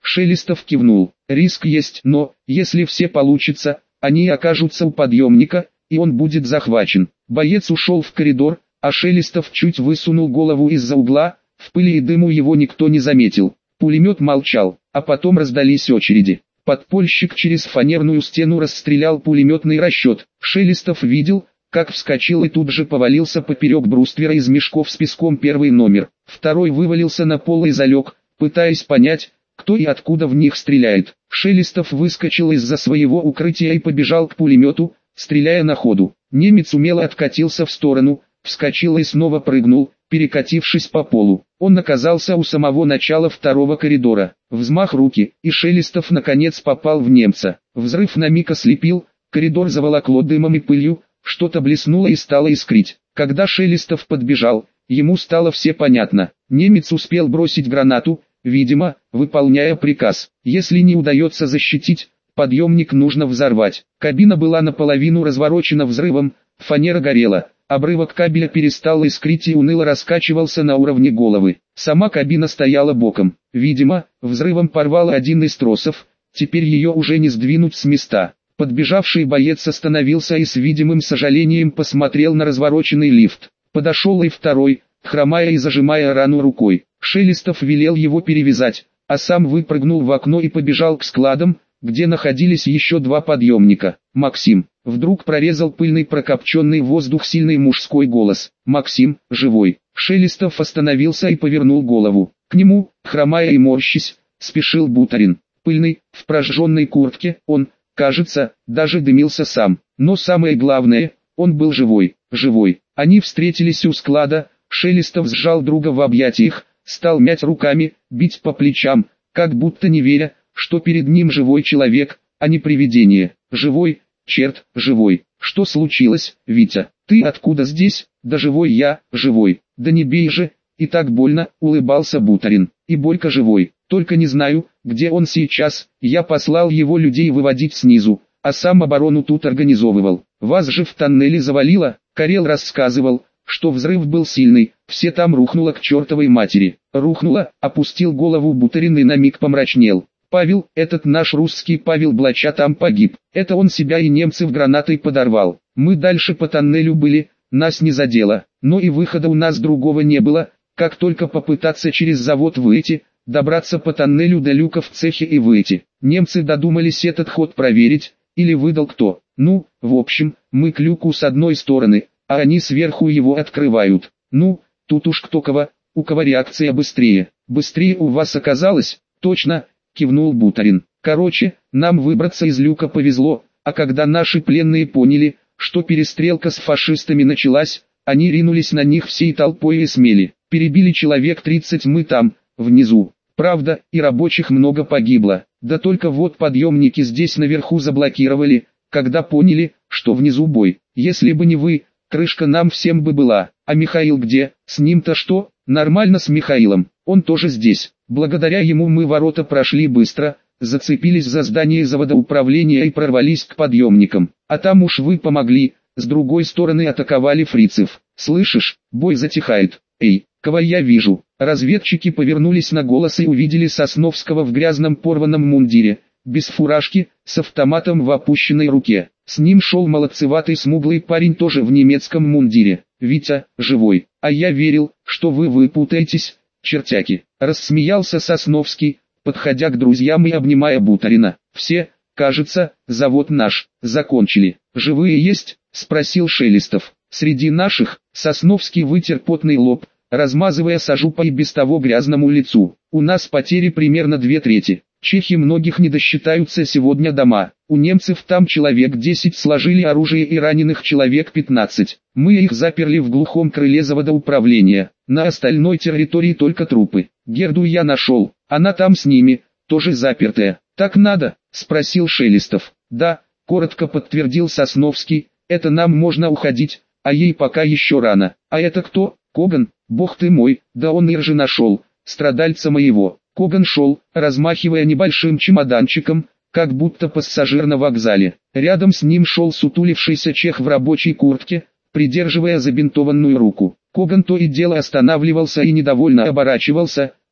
Шелестов кивнул. Риск есть, но, если все получится, они окажутся у подъемника, и он будет захвачен. Боец ушел в коридор, а Шелестов чуть высунул голову из-за угла, в пыли и дыму его никто не заметил. Пулемет молчал, а потом раздались очереди. Подпольщик через фанерную стену расстрелял пулеметный расчет. Шелестов видел, как вскочил и тут же повалился поперек бруствера из мешков с песком первый номер. Второй вывалился на пол и залег, пытаясь понять, кто и откуда в них стреляет. Шелестов выскочил из-за своего укрытия и побежал к пулемету, стреляя на ходу. Немец умело откатился в сторону, вскочил и снова прыгнул, перекатившись по полу. Он оказался у самого начала второго коридора. Взмах руки, и Шелестов наконец попал в немца. Взрыв на миг ослепил, коридор заволокло дымом и пылью, что-то блеснуло и стало искрить. Когда Шелестов подбежал, ему стало все понятно. Немец успел бросить гранату, видимо, выполняя приказ. Если не удается защитить, подъемник нужно взорвать. Кабина была наполовину разворочена взрывом, фанера горела. Обрывок кабеля перестал искрить и уныло раскачивался на уровне головы. Сама кабина стояла боком. Видимо, взрывом порвало один из тросов, теперь ее уже не сдвинуть с места. Подбежавший боец остановился и с видимым сожалением посмотрел на развороченный лифт. Подошел и второй, хромая и зажимая рану рукой. Шелестов велел его перевязать, а сам выпрыгнул в окно и побежал к складам, где находились еще два подъемника. «Максим!» Вдруг прорезал пыльный прокопченный воздух сильный мужской голос. «Максим, живой!» Шелестов остановился и повернул голову. К нему, хромая и морщись, спешил Бутарин. Пыльный, в прожженной куртке, он, кажется, даже дымился сам. Но самое главное, он был живой, живой. Они встретились у склада, Шелестов сжал друга в объятиях, стал мять руками, бить по плечам, как будто не веря, что перед ним живой человек, а не привидение. Живой, черт, живой. Что случилось, Витя? Ты откуда здесь? Да живой я, живой. Да не бей же, и так больно, улыбался Бутарин. И Борька живой, только не знаю, где он сейчас. Я послал его людей выводить снизу, а сам оборону тут организовывал. Вас же в тоннеле завалило, Карел рассказывал, что взрыв был сильный, все там рухнуло к чертовой матери. Рухнуло, опустил голову Бутарин и на миг помрачнел. Павел, этот наш русский Павел Блача там погиб. Это он себя и немцев гранатой подорвал. Мы дальше по тоннелю были, нас не задело. Но и выхода у нас другого не было, как только попытаться через завод выйти, добраться по тоннелю до люка в цехе и выйти. Немцы додумались этот ход проверить, или выдал кто. Ну, в общем, мы к люку с одной стороны, а они сверху его открывают. Ну, тут уж кто кого, у кого реакция быстрее. Быстрее у вас оказалось? Точно, кивнул Бутарин. Короче, нам выбраться из люка повезло, а когда наши пленные поняли, что перестрелка с фашистами началась, они ринулись на них всей толпой и смели. Перебили человек 30 мы там, внизу. Правда, и рабочих много погибло. Да только вот подъемники здесь наверху заблокировали, когда поняли, что внизу бой. Если бы не вы, крышка нам всем бы была. А Михаил где? С ним-то что? Нормально с Михаилом, он тоже здесь. Благодаря ему мы ворота прошли быстро, зацепились за здание завода управления и прорвались к подъемникам. А там уж вы помогли, с другой стороны атаковали фрицев. Слышишь, бой затихает. Эй, кого я вижу? Разведчики повернулись на голос и увидели Сосновского в грязном порванном мундире, без фуражки, с автоматом в опущенной руке. С ним шел молодцеватый смуглый парень тоже в немецком мундире. «Витя, живой, а я верил, что вы выпутаетесь, чертяки», — рассмеялся Сосновский, подходя к друзьям и обнимая Бутарина. «Все, кажется, завод наш, закончили. Живые есть?» — спросил Шелестов. «Среди наших», — Сосновский вытер потный лоб, размазывая сажу по и без того грязному лицу. «У нас потери примерно 2/3. Чехи многих не досчитаются сегодня дома. У немцев там человек 10 сложили оружие и раненых человек 15. Мы их заперли в глухом крыле завода управления. На остальной территории только трупы. Герду я нашел, она там с ними, тоже запертая. Так надо?» — спросил Шелестов. «Да», — коротко подтвердил Сосновский, — «это нам можно уходить, а ей пока еще рано». «А это кто?» «Коган, бог ты мой, да он Иржи нашел, страдальца моего». Коган шел, размахивая небольшим чемоданчиком, как будто пассажир на вокзале. Рядом с ним шел сутулившийся чех в рабочей куртке, придерживая забинтованную руку. Коган то и дело останавливался и недовольно оборачивался,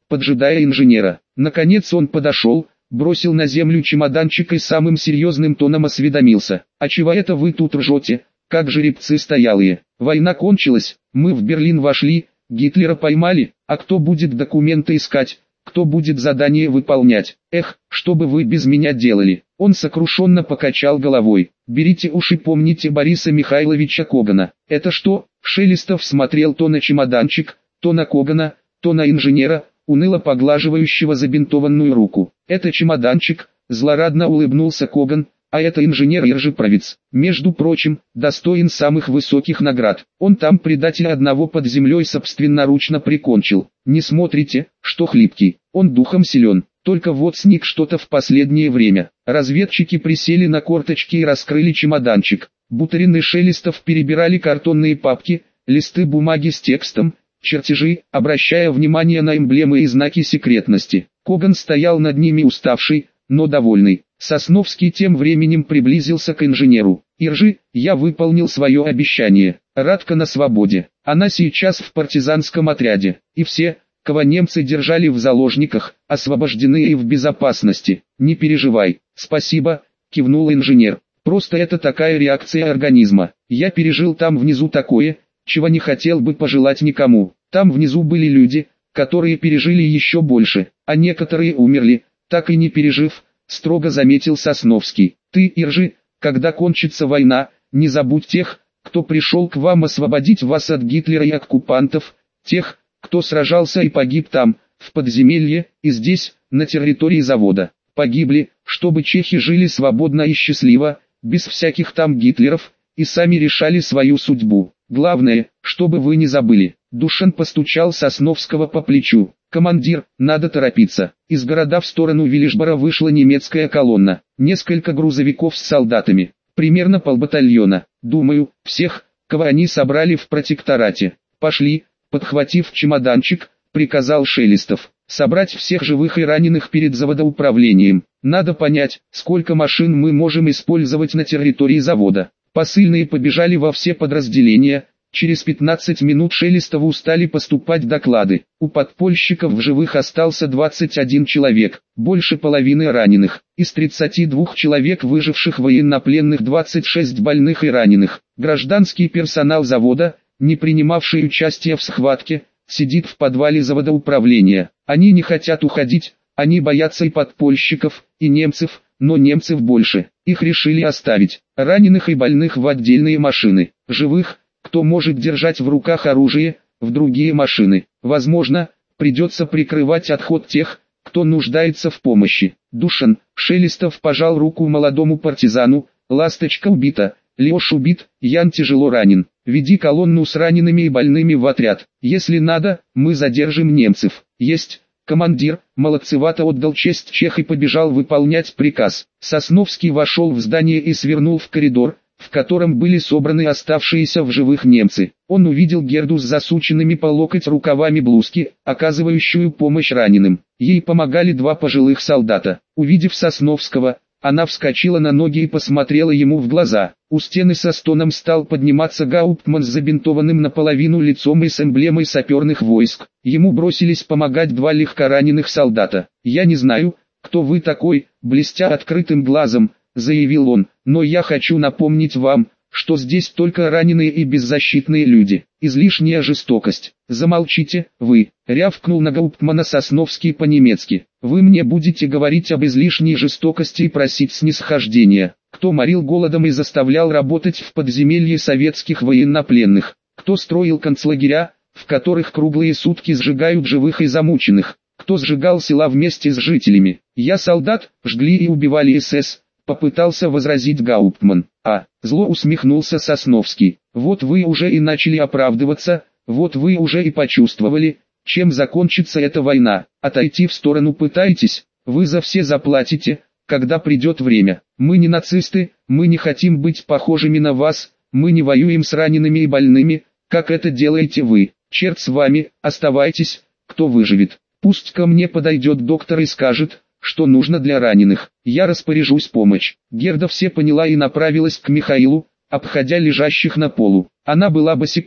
поджидая инженера. Наконец он подошел, бросил на землю чемоданчик и самым серьезным тоном осведомился: «А чего это вы тут ржете, как жеребцы стоялые? Война кончилась, мы в Берлин вошли, Гитлера поймали, а кто будет документы искать, кто будет задание выполнять? Эх, что бы вы без меня делали?» Он сокрушенно покачал головой. «Берите уж и помните Бориса Михайловича Когана». «Это что?» Шелестов смотрел то на чемоданчик, то на Когана, то на инженера, уныло поглаживающего забинтованную руку. «Это чемоданчик», злорадно улыбнулся Коган, «а это инженер Иржиправец. Между прочим, достоин самых высоких наград. Он там предателя одного под землей собственноручно прикончил. Не смотрите, что хлипкий, он духом силен. Только вот сник что-то в последнее время». Разведчики присели на корточки и раскрыли чемоданчик. Буторин и Шелестов перебирали картонные папки, листы бумаги с текстом, чертежи, обращая внимание на эмблемы и знаки секретности. Коган стоял над ними уставший, но довольный. Сосновский тем временем приблизился к инженеру. «Иржи, я выполнил свое обещание. Радка на свободе. Она сейчас в партизанском отряде. И все, кого немцы держали в заложниках, освобождены и в безопасности. Не переживай». «Спасибо», кивнул инженер. «Просто это такая реакция организма. Я пережил там внизу такое, чего не хотел бы пожелать никому. Там внизу были люди, которые пережили еще больше, а некоторые умерли, так и не пережив», строго заметил Сосновский. «Ты, Иржи, когда кончится война, не забудь тех, кто пришел к вам освободить вас от Гитлера и оккупантов, тех, кто сражался и погиб там, в подземелье, и здесь, на территории завода. Погибли, чтобы чехи жили свободно и счастливо, без всяких там Гитлеров, и сами решали свою судьбу. Главное, чтобы вы не забыли». Душан постучал Сосновского по плечу. «Командир, надо торопиться». Из города в сторону Виллишбора вышла немецкая колонна. Несколько грузовиков с солдатами. Примерно полбатальона. Думаю, всех, кого они собрали в протекторате. «Пошли», подхватив чемоданчик, приказал Шелестов. «Собрать всех живых и раненых перед заводоуправлением. Надо понять, сколько машин мы можем использовать на территории завода». Посыльные побежали во все подразделения. Через 15 минут Шелестову стали поступать доклады. У подпольщиков в живых остался 21 человек, больше половины раненых. Из 32 человек выживших военнопленных 26 больных и раненых. Гражданский персонал завода, не принимавший участие в схватке, сидит в подвале заводоуправления. Они не хотят уходить, они боятся и подпольщиков, и немцев, но немцев больше. Их решили оставить. Раненых и больных в отдельные машины. Живых, кто может держать в руках оружие, в другие машины. Возможно, придется прикрывать отход тех, кто нуждается в помощи. Душан, Шелестов пожал руку молодому партизану. «Ласточка убита, Леша убит, Ян тяжело ранен. Веди колонну с ранеными и больными в отряд. Если надо, мы задержим немцев». «Есть, командир», молодцевато отдал честь чех и побежал выполнять приказ. Сосновский вошел в здание и свернул в коридор, в котором были собраны оставшиеся в живых немцы. Он увидел Герду с засученными по локоть рукавами блузки, оказывающую помощь раненым. Ей помогали два пожилых солдата. Увидев Сосновского, она вскочила на ноги и посмотрела ему в глаза. У стены со стоном стал подниматься гауптман с забинтованным наполовину лицом и с эмблемой саперных войск. Ему бросились помогать два легкораненых солдата. «Я не знаю, кто вы такой», блестя открытым глазом, заявил он, «но я хочу напомнить вам, что здесь только раненые и беззащитные люди. Излишняя жестокость». «Замолчите, вы», рявкнул на гауптмана Сосновский по-немецки. «Вы мне будете говорить об излишней жестокости и просить снисхождения. Кто морил голодом и заставлял работать в подземелье советских военнопленных? Кто строил концлагеря, в которых круглые сутки сжигают живых и замученных? Кто сжигал села вместе с жителями? Я солдат, жгли и убивали СС», попытался возразить гауптман. Зло усмехнулся Сосновский. «Вот вы уже и начали оправдываться, вот вы уже и почувствовали, чем закончится эта война. Отойти в сторону пытаетесь, вы за все заплатите, когда придет время. Мы не нацисты, мы не хотим быть похожими на вас, мы не воюем с ранеными и больными, как это делаете вы. Черт с вами, оставайтесь, кто выживет. Пусть ко мне подойдет доктор и скажет, что нужно для раненых. Я распоряжусь помочь». Герда все поняла и направилась к Михаилу, обходя лежащих на полу. Она была босиком,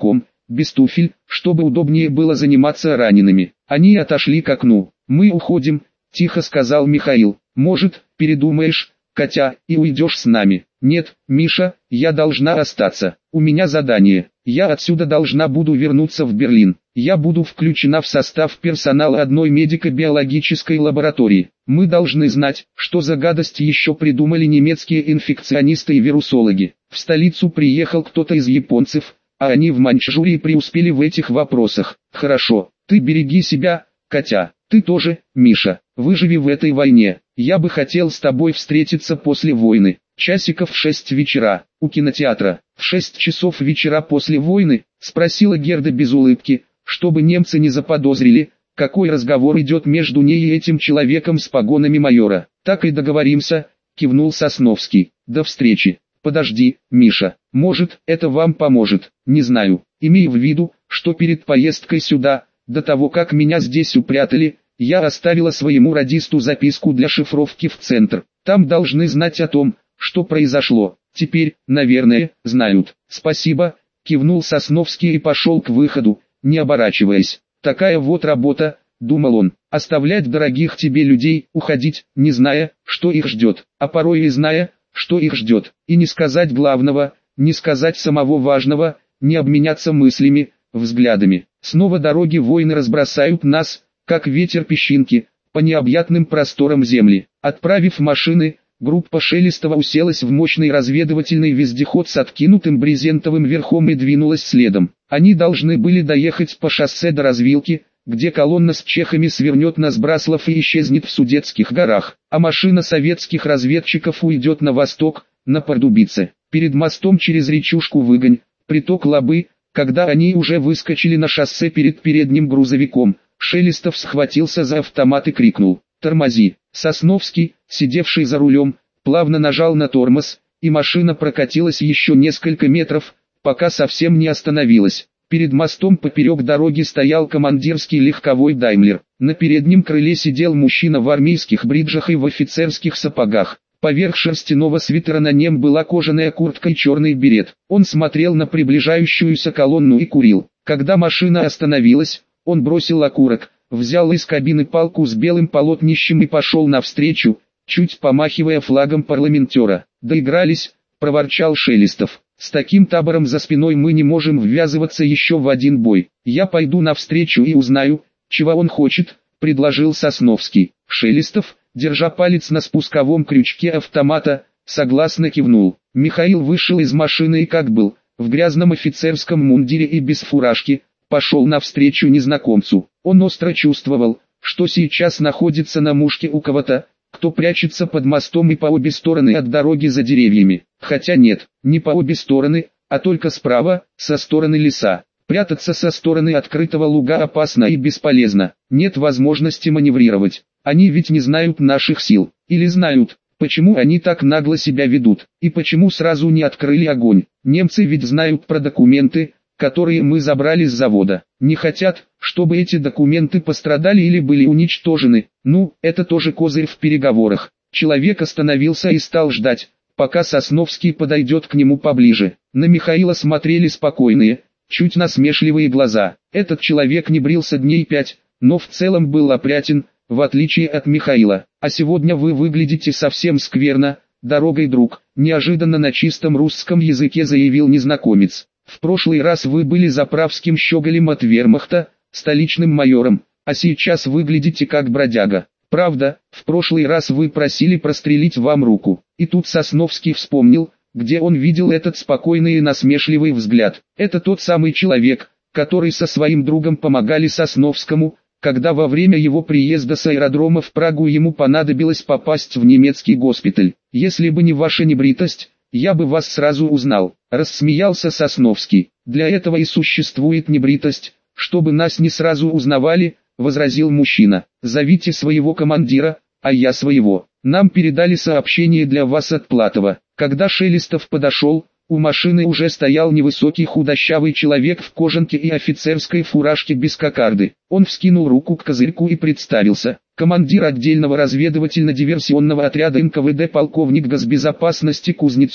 без туфель, чтобы удобнее было заниматься ранеными. Они отошли к окну. «Мы уходим», – тихо сказал Михаил. «Может, передумаешь, Катя, и уйдешь с нами?» «Нет, Миша, я должна остаться. У меня задание. Я отсюда должна буду вернуться в Берлин. Я буду включена в состав персонала одной медико-биологической лаборатории. Мы должны знать, что за гадость еще придумали немецкие инфекционисты и вирусологи. В столицу приехал кто-то из японцев, а они в Маньчжурии преуспели в этих вопросах. Хорошо, ты береги себя, Катя. Ты тоже, Миша, выживи в этой войне. Я бы хотел с тобой встретиться после войны. Часиков в 6 вечера, у кинотеатра. В 6 часов вечера после войны, спросила Герда без улыбки, чтобы немцы не заподозрили, какой разговор идет между ней и этим человеком с погонами майора. Так и договоримся, кивнул Сосновский. До встречи. Подожди, Миша, может, это вам поможет, не знаю. Имей в виду, что перед поездкой сюда, до того как меня здесь упрятали, я оставила своему радисту записку для шифровки в центр. Там должны знать о том, что произошло. Теперь, наверное, знают. Спасибо, кивнул Сосновский и пошел к выходу, не оборачиваясь. Такая вот работа, думал он, оставлять дорогих тебе людей, уходить, не зная, что их ждет, а порой и зная, что их ждет, и не сказать главного, не сказать самого важного, не обменяться мыслями, взглядами. Снова дороги войны разбросают нас, как ветер песчинки, по необъятным просторам земли. Отправив машины, группа Шелестова уселась в мощный разведывательный вездеход с откинутым брезентовым верхом и двинулась следом. Они должны были доехать по шоссе до развилки, где колонна с чехами свернет на Сбраслов и исчезнет в Судетских горах, а машина советских разведчиков уйдет на восток, на Пардубице. Перед мостом через речушку Выгонь, приток Лабы, когда они уже выскочили на шоссе перед передним грузовиком, Шелестов схватился за автомат и крикнул: «Тормози!». Сосновский, сидевший за рулем, плавно нажал на тормоз, и машина прокатилась еще несколько метров, пока совсем не остановилась. Перед мостом поперек дороги стоял командирский легковой Даймлер. На переднем крыле сидел мужчина в армейских бриджах и в офицерских сапогах. Поверх шерстяного свитера на нем была кожаная куртка и черный берет. Он смотрел на приближающуюся колонну и курил. Когда машина остановилась, он бросил окурок, взял из кабины палку с белым полотнищем и пошел навстречу, чуть помахивая флагом парламентера. «Доигрались», — проворчал Шелестов. «С таким табором за спиной мы не можем ввязываться еще в один бой. Я пойду навстречу и узнаю, чего он хочет», — предложил Сосновский. Шелестов, держа палец на спусковом крючке автомата, согласно кивнул. Михаил вышел из машины и, как был, в грязном офицерском мундире и без фуражки, пошел навстречу незнакомцу. Он остро чувствовал, что сейчас находится на мушке у кого-то, кто прячется под мостом и по обе стороны от дороги за деревьями. Хотя нет, не по обе стороны, а только справа, со стороны леса. Прятаться со стороны открытого луга опасно и бесполезно. Нет возможности маневрировать. Они ведь не знают наших сил. Или знают, почему они так нагло себя ведут. И почему сразу не открыли огонь. Немцы ведь знают про документы, которые мы забрали с завода. Не хотят, чтобы эти документы пострадали или были уничтожены. Ну, это тоже козырь в переговорах. Человек остановился и стал ждать, пока Сосновский подойдет к нему поближе. На Михаила смотрели спокойные, чуть насмешливые глаза. Этот человек не брился дней 5, но в целом был опрятен, в отличие от Михаила. «А сегодня вы выглядите совсем скверно, дорогой друг», неожиданно на чистом русском языке заявил незнакомец. «В прошлый раз вы были заправским щеголем от вермахта, столичным майором, а сейчас выглядите как бродяга. Правда, в прошлый раз вы просили прострелить вам руку». И тут Сосновский вспомнил, где он видел этот спокойный и насмешливый взгляд. Это тот самый человек, который со своим другом помогали Сосновскому, когда во время его приезда с аэродрома в Прагу ему понадобилось попасть в немецкий госпиталь. «Если бы не ваша небритость, я бы вас сразу узнал», — рассмеялся Сосновский. «Для этого и существует небритость, чтобы нас не сразу узнавали», — возразил мужчина. «Зовите своего командира, а я своего. Нам передали сообщение для вас от Платова». Когда Шелестов подошел, у машины уже стоял невысокий худощавый человек в кожанке и офицерской фуражке без кокарды. Он вскинул руку к козырьку и представился. Командир отдельного разведывательно-диверсионного отряда НКВД полковник госбезопасности Кузнецов.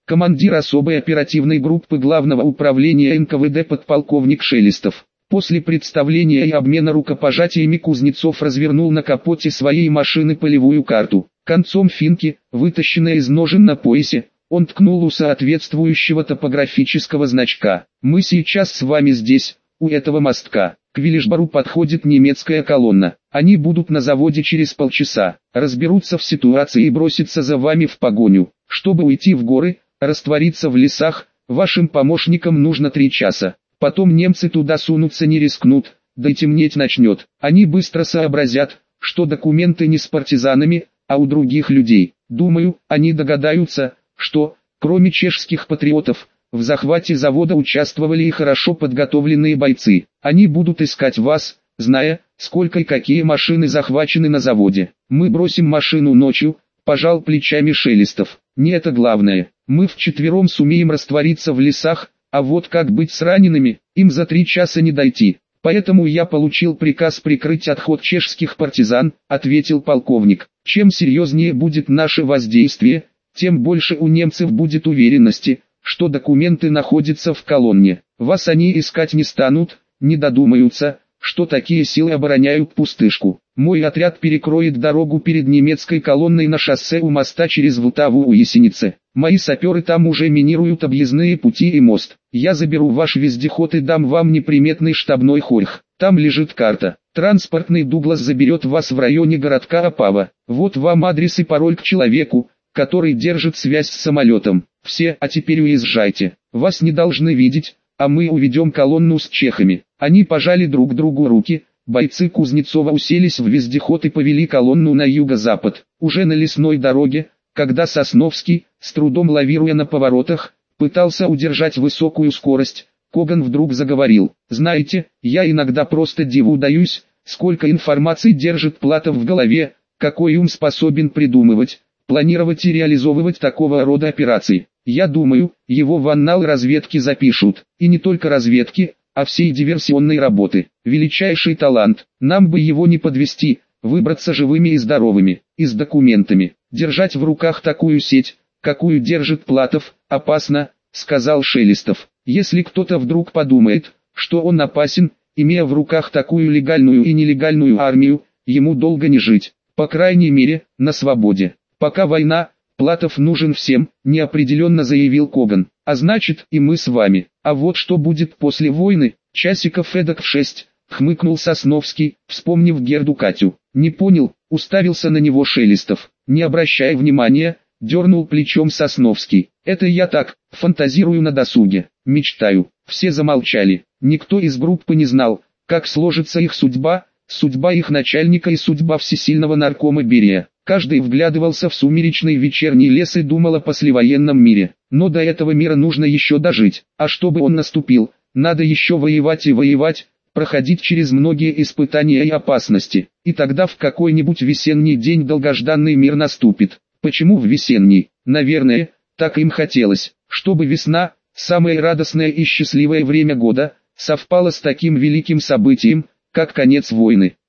командир особой оперативной группы Главного управления НКВД подполковник Шелестов. После представления и обмена рукопожатиями Кузнецов развернул на капоте своей машины полевую карту. Концом финки, вытащенной из ножен на поясе, он ткнул у соответствующего топографического значка. «Мы сейчас с вами здесь, у этого мостка. К Виллишбору подходит немецкая колонна. Они будут на заводе через полчаса, разберутся в ситуации и бросятся за вами в погоню. Чтобы уйти в горы, раствориться в лесах, вашим помощникам нужно 3 часа. Потом немцы туда сунуться не рискнут, да и темнеть начнет. Они быстро сообразят, что документы не с партизанами, а у других людей. Думаю, они догадаются, что, кроме чешских патриотов, в захвате завода участвовали и хорошо подготовленные бойцы. Они будут искать вас, зная, сколько и какие машины захвачены на заводе. Мы бросим машину ночью», – пожал плечами Шелестов. «Не это главное. Мы вчетвером сумеем раствориться в лесах, а вот как быть с ранеными, им за 3 часа не дойти. Поэтому я получил приказ прикрыть отход чешских партизан», – ответил полковник. «Чем серьезнее будет наше воздействие, тем больше у немцев будет уверенности, что документы находятся в колонне. Вас они искать не станут, не додумаются, что такие силы обороняют пустышку. Мой отряд перекроет дорогу перед немецкой колонной на шоссе у моста через Вутаву у Есеницы. Мои саперы там уже минируют объездные пути и мост. Я заберу ваш вездеход и дам вам неприметный штабной хорьх. Там лежит карта. Транспортный Дуглас заберет вас в районе городка Опава. Вот вам адрес и пароль к человеку, который держит связь с самолетом. Все, а теперь уезжайте. Вас не должны видеть, а мы уведем колонну с чехами». Они пожали друг другу руки. Бойцы Кузнецова уселись в вездеход и повели колонну на юго-запад. Уже на лесной дороге, когда Сосновский, с трудом лавируя на поворотах, пытался удержать высокую скорость, Коган вдруг заговорил. «Знаете, я иногда просто диву даюсь, сколько информации держит Платов в голове, какой ум способен придумывать, планировать и реализовывать такого рода операции. Я думаю, его в анналы разведки запишут, и не только разведки, а всей диверсионной работы. Величайший талант, нам бы его не подвести, выбраться живыми и здоровыми, и с документами. Держать в руках такую сеть, какую держит Платов, опасно», — сказал Шелестов. «Если кто-то вдруг подумает, что он опасен, имея в руках такую легальную и нелегальную армию, ему долго не жить, по крайней мере, на свободе. Пока война, Платов нужен всем», — неопределенно заявил Коган. «А значит, и мы с вами. А вот что будет после войны, часиков эдак в 6, хмыкнул Сосновский, вспомнив Герду Катю. «Не понял», — уставился на него Шелестов. «Не обращая внимания», — дернул плечом Сосновский. «Это я так, фантазирую на досуге, мечтаю». Все замолчали. Никто из группы не знал, как сложится их судьба их начальника и судьба всесильного наркома Берия. Каждый вглядывался в сумеречный вечерний лес и думал о послевоенном мире. Но до этого мира нужно еще дожить. А чтобы он наступил, надо еще воевать и воевать, проходить через многие испытания и опасности. И тогда в какой-нибудь весенний день долгожданный мир наступит. Почему в весенний? Наверное, так им хотелось, чтобы весна, самое радостное и счастливое время года, совпала с таким великим событием, как конец войны.